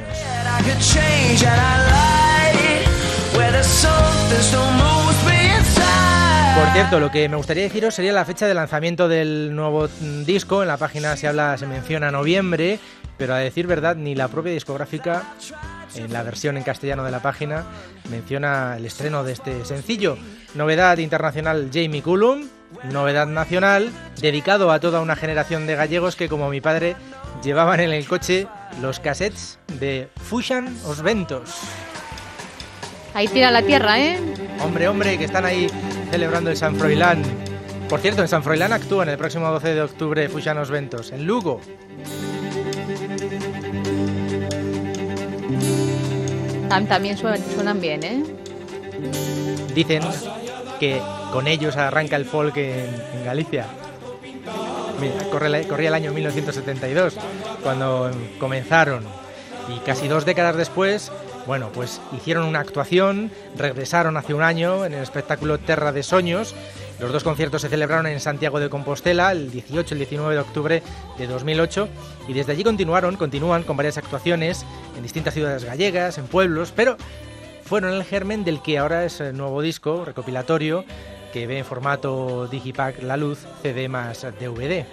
Por cierto, lo que me gustaría deciros sería la fecha de lanzamiento del nuevo disco. En la página se habla, se menciona noviembre, pero a decir verdad, ni la propia discográfica, en la versión en castellano de la página, menciona el estreno de este sencillo. Novedad internacional Jamie Cullum, novedad nacional, dedicado a toda una generación de gallegos que, como mi padre, llevaban en el coche los cassettes de Fuxan os Ventos. Ahí tira la tierra, ¿eh? Hombre, hombre, que están ahí celebrando el San Froilán. Por cierto, en San Froilán actúan el próximo doce de octubre Fuxan os Ventos, en Lugo. También suenan bien, ¿eh? Dicen que con ellos arranca el folk en, en Galicia. Mira, corre, corría el año mil novecientos setenta y dos, cuando comenzaron. Y casi dos décadas después, bueno, pues hicieron una actuación, regresaron hace un año en el espectáculo Terra de Soños. Los dos conciertos se celebraron en Santiago de Compostela el dieciocho y el diecinueve de octubre de dos mil ocho y desde allí continuaron, continúan con varias actuaciones en distintas ciudades gallegas, en pueblos, pero fueron el germen del que ahora es el nuevo disco recopilatorio que ve en formato Digipack La Luz, C D más D V D.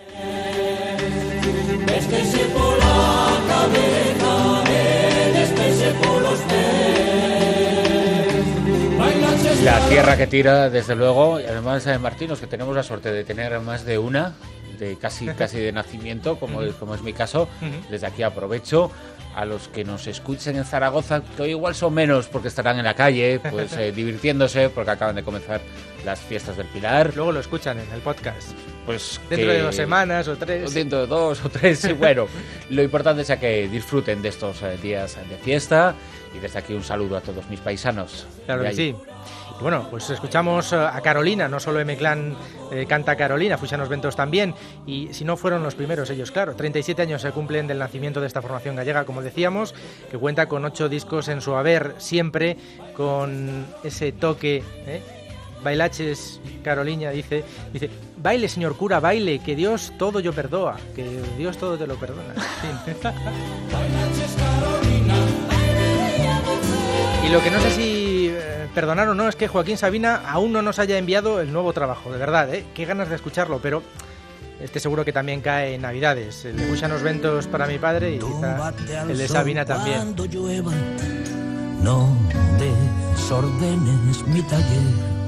La tierra que tira, desde luego, y además, eh, Martín, que tenemos la suerte de tener más de una, de casi casi de nacimiento, como, uh-huh. como es mi caso. Uh-huh. Desde aquí aprovecho a los que nos escuchen en Zaragoza, que hoy igual son menos porque estarán en la calle, pues eh, divirtiéndose, porque acaban de comenzar las fiestas del Pilar. Luego lo escuchan en el podcast. Pues dentro que, de dos semanas o tres. Dentro de dos o tres, y bueno, lo importante es que disfruten de estos eh, días de fiesta. Y desde aquí un saludo a todos mis paisanos. Claro que sí. Y bueno, pues escuchamos a Carolina, no solo M-Clan eh, canta Carolina, Fuxan os Ventos también, y si no fueron los primeros ellos, claro. treinta y siete años se cumplen del nacimiento de esta formación gallega, como decíamos, que cuenta con ocho discos en su haber, siempre con ese toque, ¿eh? Bailaches, Carolina dice, dice, baile señor cura, baile, que Dios todo yo perdoa, que Dios todo te lo perdona. Y lo que no sé si eh, perdonar o no es que Joaquín Sabina aún no nos haya enviado el nuevo trabajo, de verdad, ¿eh? Qué ganas de escucharlo, pero este seguro que también cae en Navidades. El de Fuxan os Ventos para mi padre y quizá el de Sabina también. Llueva, no desordenes mi taller.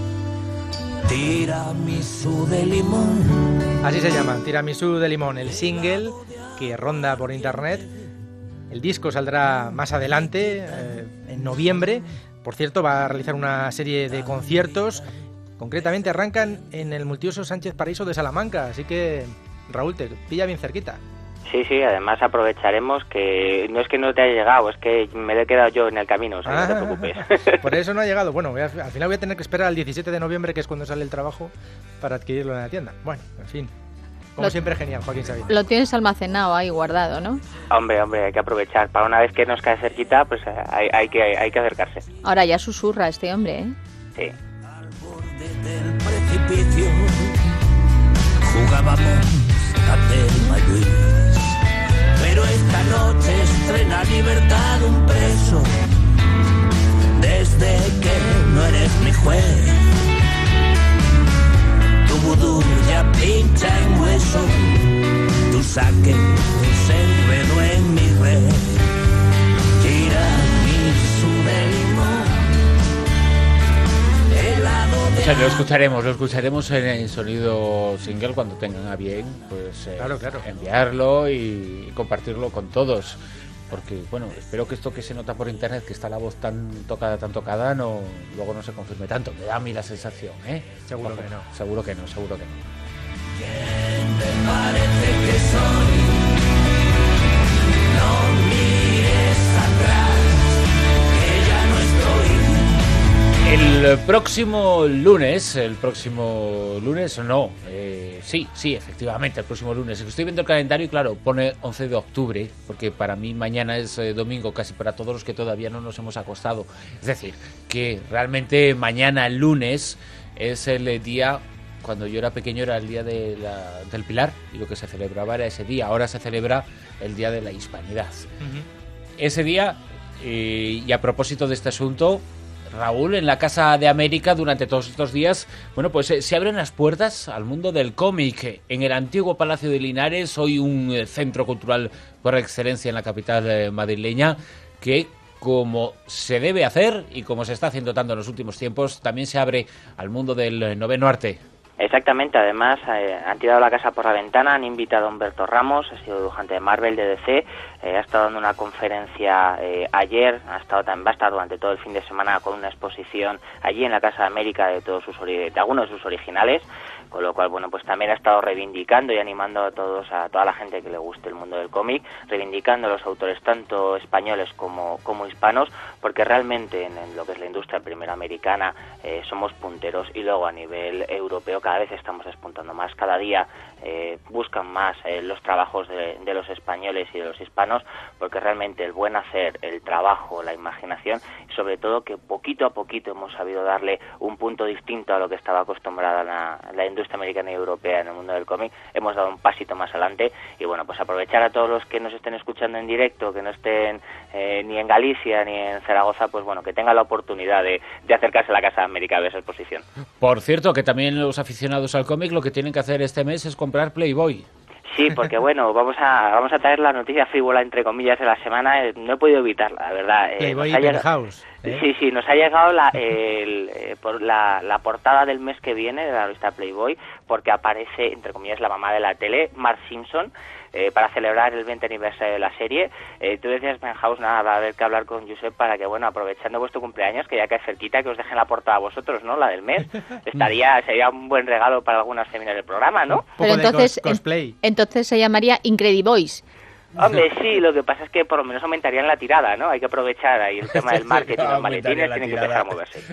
Tiramisú de limón. Así se llama, Tiramisú de limón, el single que ronda por internet. El disco saldrá más adelante, eh, en noviembre. Por cierto, va a realizar una serie de conciertos. Concretamente arrancan en el multiuso Sánchez Paraíso de Salamanca. Así que, Raúl, te pilla bien cerquita. Sí, sí, además aprovecharemos que no es que no te haya llegado, es que me lo he quedado yo en el camino, o sea, ah, no te preocupes. Por eso no ha llegado. Bueno, voy a, al final voy a tener que esperar al diecisiete de noviembre, que es cuando sale el trabajo, para adquirirlo en la tienda. Bueno, en fin. Como lo, siempre, genial, Joaquín Sabina. Lo tienes almacenado ahí, guardado, ¿no? Hombre, hombre, hay que aprovechar. Para una vez que nos cae cerquita, pues hay, hay, que, hay que acercarse. Ahora ya susurra este hombre, ¿eh? Sí. Al borde del precipicio jugábamos a Thelma y Luis, pero esta noche estrena libertad un preso, desde que no eres mi juez. Tu vudú ya pincha en hueso, tu saque se enredó en mi red. Tiramisú de limón, helado de... O sea, lo escucharemos, lo escucharemos en el sonido single cuando tengan a bien, pues eh, claro, claro. enviarlo y compartirlo con todos. Porque, bueno, espero que esto que se nota por internet, que está la voz tan tocada, tan tocada, no luego no se confirme tanto. Me da a mí la sensación, ¿eh? Seguro Ojo, que no. Seguro que no, seguro que no. ¿Quién te parece que soy? No mires atrás, que ya no estoy. El próximo lunes, el próximo lunes, no, eh, sí, sí, efectivamente, el próximo lunes. Estoy viendo el calendario y claro, pone once de octubre, porque para mí mañana es eh, domingo, casi para todos los que todavía no nos hemos acostado. Es decir, que realmente mañana, el lunes, es el eh, día, cuando yo era pequeño era el día de la, del Pilar, y lo que se celebraba era ese día. Ahora se celebra el Día de la Hispanidad. Uh-huh. Ese día, eh, y a propósito de este asunto, Raúl, en la Casa de América durante todos estos días, bueno, pues eh, se abren las puertas al mundo del cómic en el antiguo Palacio de Linares, hoy un eh, centro cultural por excelencia en la capital eh, madrileña, que como se debe hacer y como se está haciendo tanto en los últimos tiempos, también se abre al mundo del eh, noveno arte. Exactamente, además eh, han tirado la casa por la ventana, han invitado a Humberto Ramos, ha sido dibujante de Marvel, de D C, eh, ha estado dando una conferencia eh, ayer, ha estado también, va a estar durante todo el fin de semana con una exposición allí en la Casa de América de todos sus de algunos de sus originales, con lo cual, bueno, pues también ha estado reivindicando y animando a todos, a toda la gente que le guste el mundo del cómic, reivindicando a los autores tanto españoles como, como hispanos, porque realmente en, en lo que es la industria primero americana eh, somos punteros, y luego a nivel europeo cada vez estamos despuntando más, cada día eh, buscan más eh, los trabajos de, de los españoles y de los hispanos, porque realmente el buen hacer, el trabajo, la imaginación, y sobre todo que poquito a poquito hemos sabido darle un punto distinto a lo que estaba acostumbrada la, la industria americana y europea en el mundo del cómic, hemos dado un pasito más adelante. Y bueno, pues aprovechar a todos los que nos estén escuchando en directo, que no estén eh, ni en Galicia ni en Zaragoza, pues bueno, que tengan la oportunidad de, de acercarse a la Casa de América a ver esa exposición. Por cierto, que también los aficionados al cómic lo que tienen que hacer este mes es comprar Playboy. Sí, porque bueno, vamos a vamos a traer la noticia frívola, entre comillas, de la semana. No he podido evitarla, la verdad. Playboy y Penthouse. ¿Eh? Sí, sí, nos ha llegado la, el, eh, por la, la portada del mes que viene de la revista Playboy, porque aparece, entre comillas, la mamá de la tele, Marge Simpson, eh, para celebrar el veinte aniversario de la serie. Eh, tú decías, Penthouse, nada, va a haber que hablar con Josep para que, bueno, aprovechando vuestro cumpleaños, que ya que es cerquita, que os dejen la portada a vosotros, ¿no? La del mes. Estaría, sería un buen regalo para algunas féminas del programa, ¿no? Pero entonces, cosplay. entonces se llamaría Incrediboys. Hombre, sí, lo que pasa es que por lo menos aumentarían la tirada, ¿no? Hay que aprovechar ahí el tema del marketing, los maletines tienen que empezar a moverse.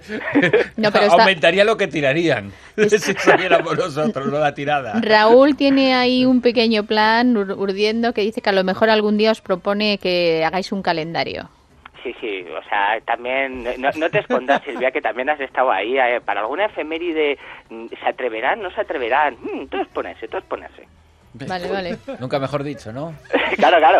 No, pero está... Aumentaría lo que tirarían, si saliéramos nosotros, no la tirada. Raúl tiene ahí un pequeño plan urdiendo que dice que a lo mejor algún día os propone que hagáis un calendario. Sí, sí, o sea, también, no, no te escondas, Silvia, que también has estado ahí. Eh, para alguna efeméride, ¿se atreverán? ¿No se atreverán? Mm, todo es ponerse, todo es ponerse. Vale, vale. Nunca mejor dicho, ¿no? Claro, claro.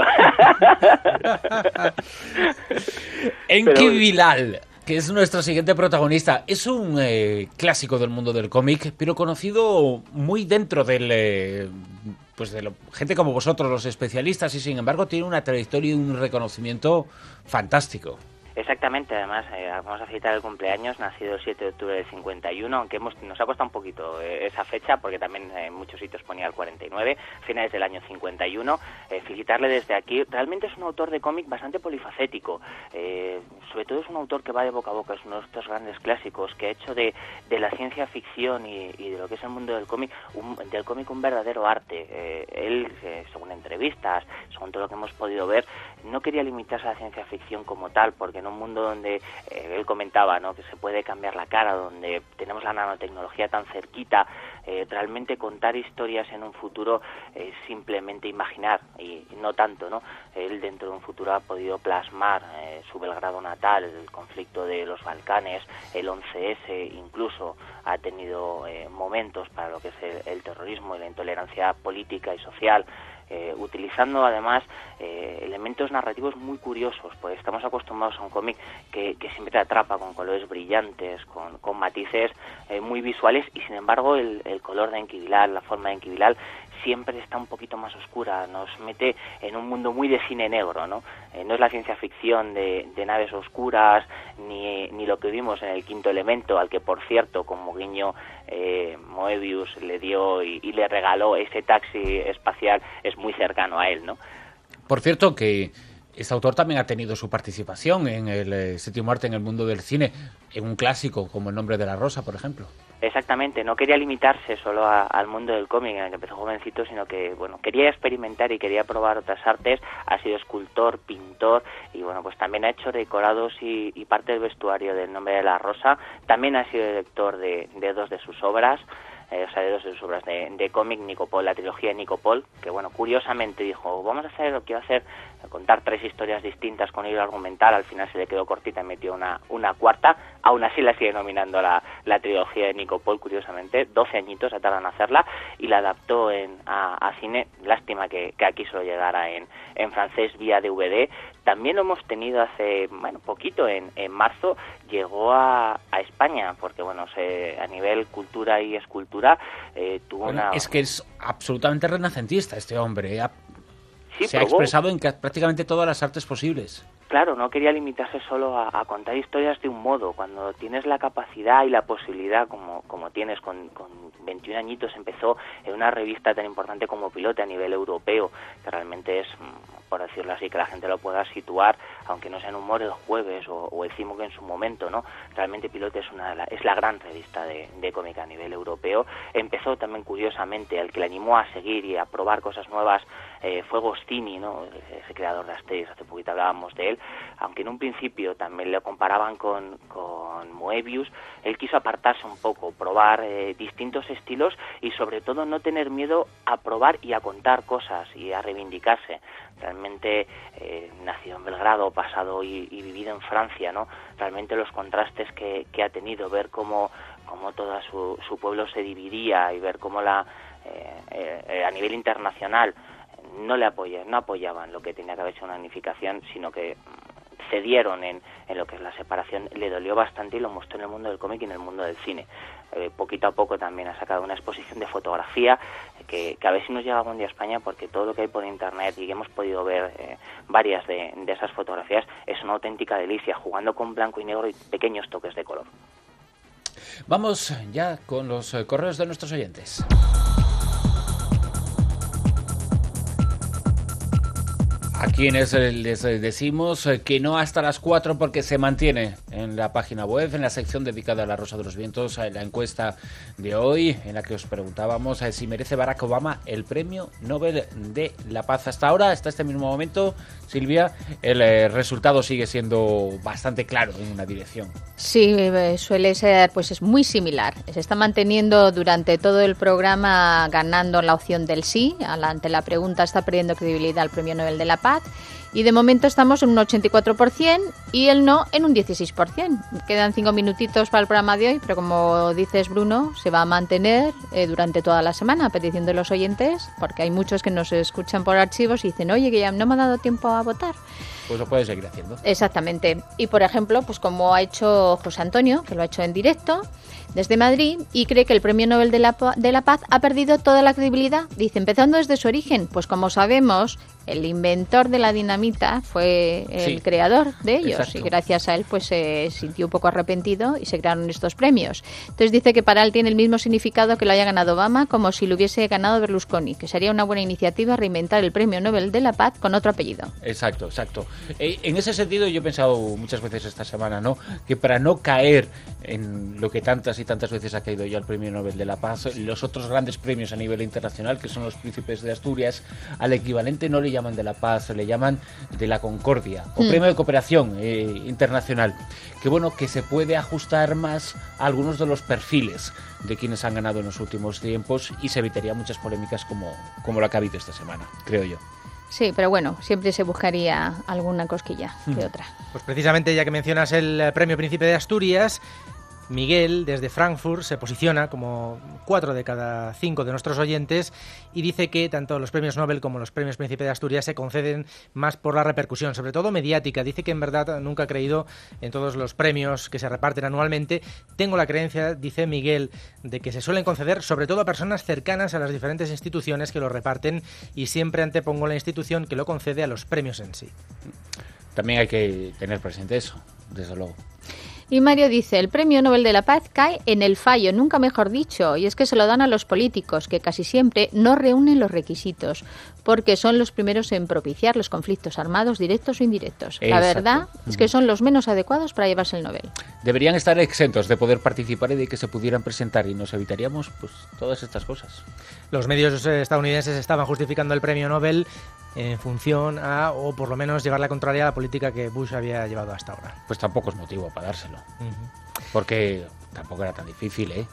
Enki Bilal, que es nuestro siguiente protagonista, es un eh, clásico del mundo del cómic, pero conocido muy dentro del... Eh, pues de lo, gente como vosotros, los especialistas, y sin embargo tiene una trayectoria y un reconocimiento fantástico. Exactamente, además eh, vamos a citar el cumpleaños, nacido el siete de octubre del cincuenta y uno, aunque hemos, nos ha costado un poquito eh, esa fecha, porque también en muchos sitios ponía el cuarenta y nueve, finales del año cincuenta y uno, eh, felicitarle desde aquí. Realmente es un autor de cómic bastante polifacético, eh, sobre todo es un autor que va de boca a boca, es uno de estos grandes clásicos, que ha hecho de, de la ciencia ficción y, y de lo que es el mundo del cómic, un, del cómic un verdadero arte. Eh, él, eh, según entrevistas, según todo lo que hemos podido ver, no quería limitarse a la ciencia ficción como tal, porque en un mundo donde eh, él comentaba, ¿no?, que se puede cambiar la cara, donde tenemos la nanotecnología tan cerquita, eh, realmente contar historias en un futuro es simplemente imaginar y, y no tanto, ¿no? Él dentro de un futuro ha podido plasmar eh, su Belgrado natal, el conflicto de los Balcanes, el once ese, incluso ha tenido eh, momentos para lo que es el, el terrorismo y la intolerancia política y social. Eh, utilizando además eh, elementos narrativos muy curiosos, pues estamos acostumbrados a un cómic que, que siempre te atrapa con colores brillantes, con, con matices eh, muy visuales, y sin embargo el, el color de Enki Bilal, la forma de Enki Bilal siempre está un poquito más oscura, nos mete en un mundo muy de cine negro, ¿no? Eh, no es la ciencia ficción de, de naves oscuras, ni, ni lo que vimos en El Quinto Elemento, al que por cierto, como guiño, eh, Moebius le dio y, y le regaló ese taxi espacial, es muy cercano a él, ¿no? Por cierto, que este autor también ha tenido su participación en el eh, Séptimo Arte en el mundo del cine, en un clásico como El Nombre de la Rosa, por ejemplo. Exactamente, no quería limitarse solo a, al mundo del cómic en el que empezó jovencito, sino que, bueno, quería experimentar y quería probar otras artes. Ha sido escultor, pintor y, bueno, pues también ha hecho decorados y, y parte del vestuario del Nombre de la Rosa. También ha sido director de, de dos de sus obras. Eh, o sea, de dos de sus obras de, de cómic, Nicopol, la trilogía de Nicopol, que, bueno, curiosamente dijo, vamos a hacer, quiero hacer, contar tres historias distintas con hilo argumental. Al final se le quedó cortita y metió una, una cuarta, aún así la sigue nominando la, la trilogía de Nicopol, curiosamente, doce añitos se tardan en hacerla, y la adaptó en, a, a cine. Lástima que, que aquí solo llegara en, en francés vía D V D. También lo hemos tenido hace, bueno, poquito, en, en marzo, llegó a, a España, porque, bueno, se, a nivel cultura y escultura eh, tuvo bueno, una... Es que es absolutamente renacentista este hombre, ha, sí, se probó. ha expresado en prácticamente todas las artes posibles. Claro, no quería limitarse solo a, a contar historias de un modo. Cuando tienes la capacidad y la posibilidad, como, como tienes con, con veintiún añitos, empezó en una revista tan importante como Pilote a nivel europeo, que realmente es, por decirlo así, que la gente lo pueda situar, aunque no sea en Humor el Jueves o, o el Cimo que en su momento, ¿no? Realmente Pilote es una es la gran revista de, de cómica a nivel europeo. Empezó también, curiosamente, el que le animó a seguir y a probar cosas nuevas eh, fue Goscinny, ¿no?, ese creador de Asterix, hace poquito hablábamos de él, aunque en un principio también lo comparaban con, con Moebius. Él quiso apartarse un poco, probar eh, distintos estilos y sobre todo no tener miedo a probar y a contar cosas y a reivindicarse. Realmente eh, nacido en Belgrado, pasado y, y vivido en Francia, ¿no? Realmente los contrastes que, que ha tenido, ver cómo, cómo todo su, su pueblo se dividía y ver cómo la eh, eh, a nivel internacional no le apoyaban, no apoyaban lo que tenía que haber sido una unificación, sino que cedieron en, en lo que es la separación, le dolió bastante y lo mostró en el mundo del cómic y en el mundo del cine. Eh, poquito a poco también ha sacado una exposición de fotografía que, que a ver si nos llega algún día a España, porque todo lo que hay por internet y que hemos podido ver eh, varias de, de esas fotografías es una auténtica delicia, jugando con blanco y negro y pequeños toques de color. Vamos ya con los eh, correos de nuestros oyentes. A quienes les decimos que no hasta las cuatro, porque se mantiene en la página web, en la sección dedicada a la Rosa de los Vientos, la encuesta de hoy, en la que os preguntábamos si merece Barack Obama el Premio Nobel de la Paz. Hasta ahora, hasta este mismo momento, Silvia, el resultado sigue siendo bastante claro en una dirección. Sí, suele ser, pues es muy similar. Se está manteniendo durante todo el programa ganando la opción del sí. Ante la pregunta está perdiendo credibilidad el Premio Nobel de la Paz. Y de momento estamos en un ochenta y cuatro por ciento y el no en un dieciséis por ciento. Quedan cinco minutitos para el programa de hoy, pero como dices, Bruno, se va a mantener eh, durante toda la semana a petición de los oyentes, porque hay muchos que nos escuchan por archivos y dicen, oye, que ya no me ha dado tiempo a votar. pues lo puede seguir haciendo. Exactamente. Y por ejemplo, pues como ha hecho José Antonio, que lo ha hecho en directo desde Madrid, y cree que el Premio Nobel de la, de la Paz ha perdido toda la credibilidad. Dice, empezando desde su origen, pues como sabemos, el inventor de la dinamita fue el sí, creador de ellos, exacto. Y gracias a él pues se sintió un poco arrepentido y se crearon estos premios. Entonces dice que para él tiene el mismo significado que lo haya ganado Obama, como si lo hubiese ganado Berlusconi, que sería una buena iniciativa reinventar el Premio Nobel de la Paz con otro apellido. Exacto, exacto. Eh, en ese sentido yo he pensado muchas veces esta semana, ¿no?, que para no caer en lo que tantas y tantas veces ha caído ya el Premio Nobel de la Paz, los otros grandes premios a nivel internacional, que son los Príncipes de Asturias, al equivalente no le llaman de la Paz, le llaman de la Concordia, o mm. Premio de Cooperación eh, Internacional, que bueno, que se puede ajustar más a algunos de los perfiles de quienes han ganado en los últimos tiempos y se evitaría muchas polémicas como, como la que ha habido esta semana, creo yo. Sí, pero bueno, siempre se buscaría alguna cosquilla que mm. otra. Pues precisamente, ya que mencionas el Premio Príncipe de Asturias, Miguel, desde Frankfurt, se posiciona como cuatro de cada cinco de nuestros oyentes y dice que tanto los premios Nobel como los premios Príncipe de Asturias se conceden más por la repercusión, sobre todo mediática. Dice que en verdad nunca ha creído en todos los premios que se reparten anualmente. Tengo la creencia, dice Miguel, de que se suelen conceder sobre todo a personas cercanas a las diferentes instituciones que lo reparten y siempre antepongo la institución que lo concede a los premios en sí. También hay que tener presente eso, desde luego. Y Mario dice, el Premio Nobel de la Paz cae en el fallo, nunca mejor dicho, y es que se lo dan a los políticos, que casi siempre no reúnen los requisitos, porque son los primeros en propiciar los conflictos armados directos o indirectos. Exacto. La verdad es que son los menos adecuados para llevarse el Nobel. Deberían estar exentos de poder participar y de que se pudieran presentar, y nos evitaríamos pues todas estas cosas. Los medios estadounidenses estaban justificando el Premio Nobel en función a, o por lo menos llevar la contraria a la política que Bush había llevado hasta ahora. Pues tampoco es motivo para dárselo, uh-huh. Porque tampoco era tan difícil, ¿eh?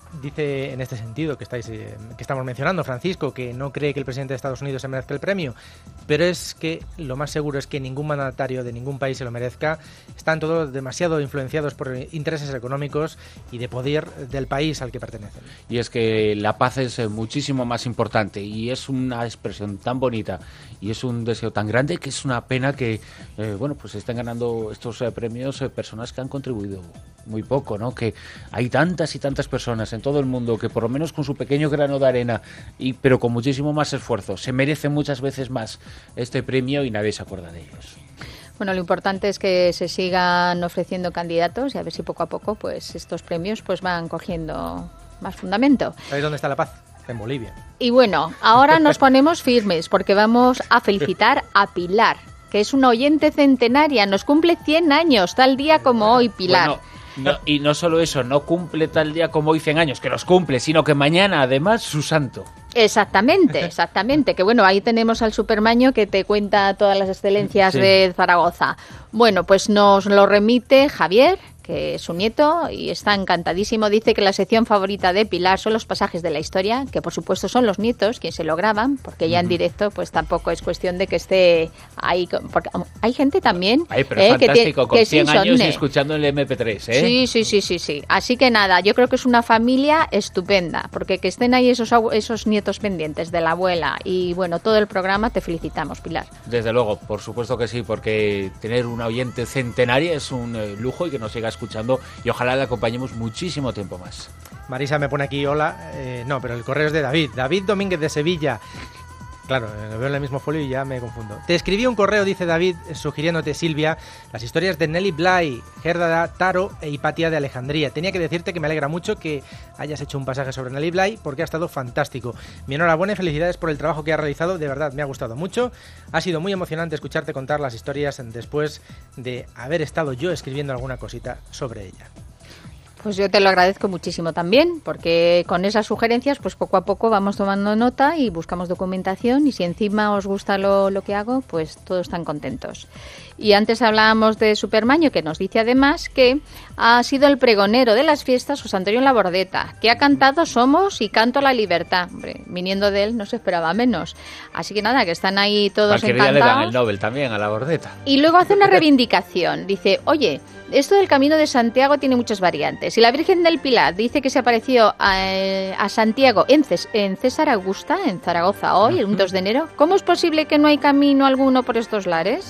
Dice en este sentido que estáis eh, que estamos mencionando, Francisco, que no cree que el presidente de Estados Unidos se merezca el premio, pero es que lo más seguro es que ningún mandatario de ningún país se lo merezca. Están todos demasiado influenciados por intereses económicos y de poder del país al que pertenecen. Y es que la paz es muchísimo más importante y es una expresión tan bonita y es un deseo tan grande que es una pena que eh, bueno, pues estén ganando estos eh, premios eh, personas que han contribuido muy poco, ¿no? Que hay tantas y tantas personas en todo el mundo que por lo menos con su pequeño grano de arena, y pero con muchísimo más esfuerzo, se merecen muchas veces más este premio y nadie se acuerda de ellos. Bueno, lo importante es que se sigan ofreciendo candidatos y a ver si poco a poco pues estos premios pues van cogiendo más fundamento. ¿Sabéis dónde está la paz? En Bolivia. Y bueno, ahora nos ponemos firmes porque vamos a felicitar a Pilar, que es una oyente centenaria, nos cumple cien años, tal día como hoy, Pilar. Bueno, no, y no solo eso, no cumple tal día como hoy cien años, que los cumple, sino que mañana además su santo. Exactamente, exactamente, que bueno, ahí tenemos al Supermaño que te cuenta todas las excelencias sí. de Zaragoza. Bueno, pues nos lo remite Javier, que es su nieto, y está encantadísimo. Dice que la sección favorita de Pilar son los pasajes de la historia, que por supuesto son los nietos quienes se lo graban, porque ya en directo pues tampoco es cuestión de que esté ahí, porque hay gente también Ay, pero eh, fantástico, que, con que cien años y escuchando el eme pe tres, ¿eh? Sí, sí, sí, sí, sí. Así que nada, yo creo que es una familia estupenda, porque que estén ahí esos, esos nietos pendientes de la abuela y bueno, todo el programa, te felicitamos, Pilar. Desde luego, por supuesto que sí, porque tener una oyente centenaria es un eh, lujo y que nos siga escuchando y ojalá le acompañemos muchísimo tiempo más. Marisa me pone aquí, hola, eh, no, pero el correo es de David, David Domínguez de Sevilla. Claro, lo veo en el mismo folio y ya me confundo. Te escribí un correo, dice David, sugiriéndote, Silvia, las historias de Nelly Bly, Gerda Taro e Hipatia de Alejandría. Tenía que decirte que me alegra mucho que hayas hecho un pasaje sobre Nelly Bly porque ha estado fantástico. Mi enhorabuena y felicidades por el trabajo que has realizado, de verdad me ha gustado mucho. Ha sido muy emocionante escucharte contar las historias después de haber estado yo escribiendo alguna cosita sobre ella. Pues yo te lo agradezco muchísimo también, porque con esas sugerencias, pues poco a poco vamos tomando nota y buscamos documentación, y si encima os gusta lo, lo que hago, pues todos están contentos. Y antes hablábamos de Supermaño, que nos dice además que ha sido el pregonero de las fiestas José Antonio Labordeta, que ha cantado Somos y Canto a la Libertad. Hombre, viniendo de él no se esperaba menos. Así que nada, que están ahí todos Cualquier encantados. Día le dan el Nobel también a Labordeta. Y luego hace una reivindicación. Dice, oye, esto del Camino de Santiago tiene muchas variantes. Y la Virgen del Pilar dice que se apareció a, a Santiago en, Cés, en César Augusta, en Zaragoza hoy, el dos de enero. ¿Cómo es posible que no hay camino alguno por estos lares?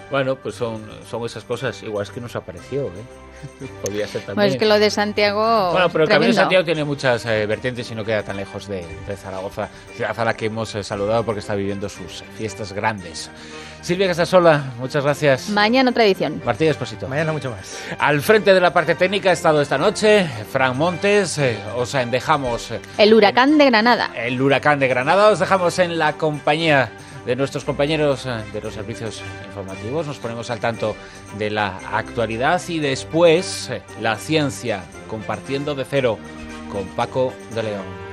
Bueno, pues son, son esas cosas, igual es que nos apareció, ¿eh? Podría ser también. Pues es que lo de Santiago. Bueno, pero el tremendo. Camino de Santiago tiene muchas eh, vertientes y no queda tan lejos de, de Zaragoza, ciudad a la que hemos eh, saludado porque está viviendo sus fiestas grandes. Silvia Casasola, muchas gracias. Mañana otra edición. Martín Expósito. Mañana mucho más. Al frente de la parte técnica ha estado esta noche Fran Montes. Eh, os dejamos. Eh, el huracán de Granada. El huracán de Granada. Os dejamos en la compañía de nuestros compañeros eh, de los servicios informativos. Nos ponemos al tanto de la actualidad y después eh, la ciencia, compartiendo de cero con Paco de León.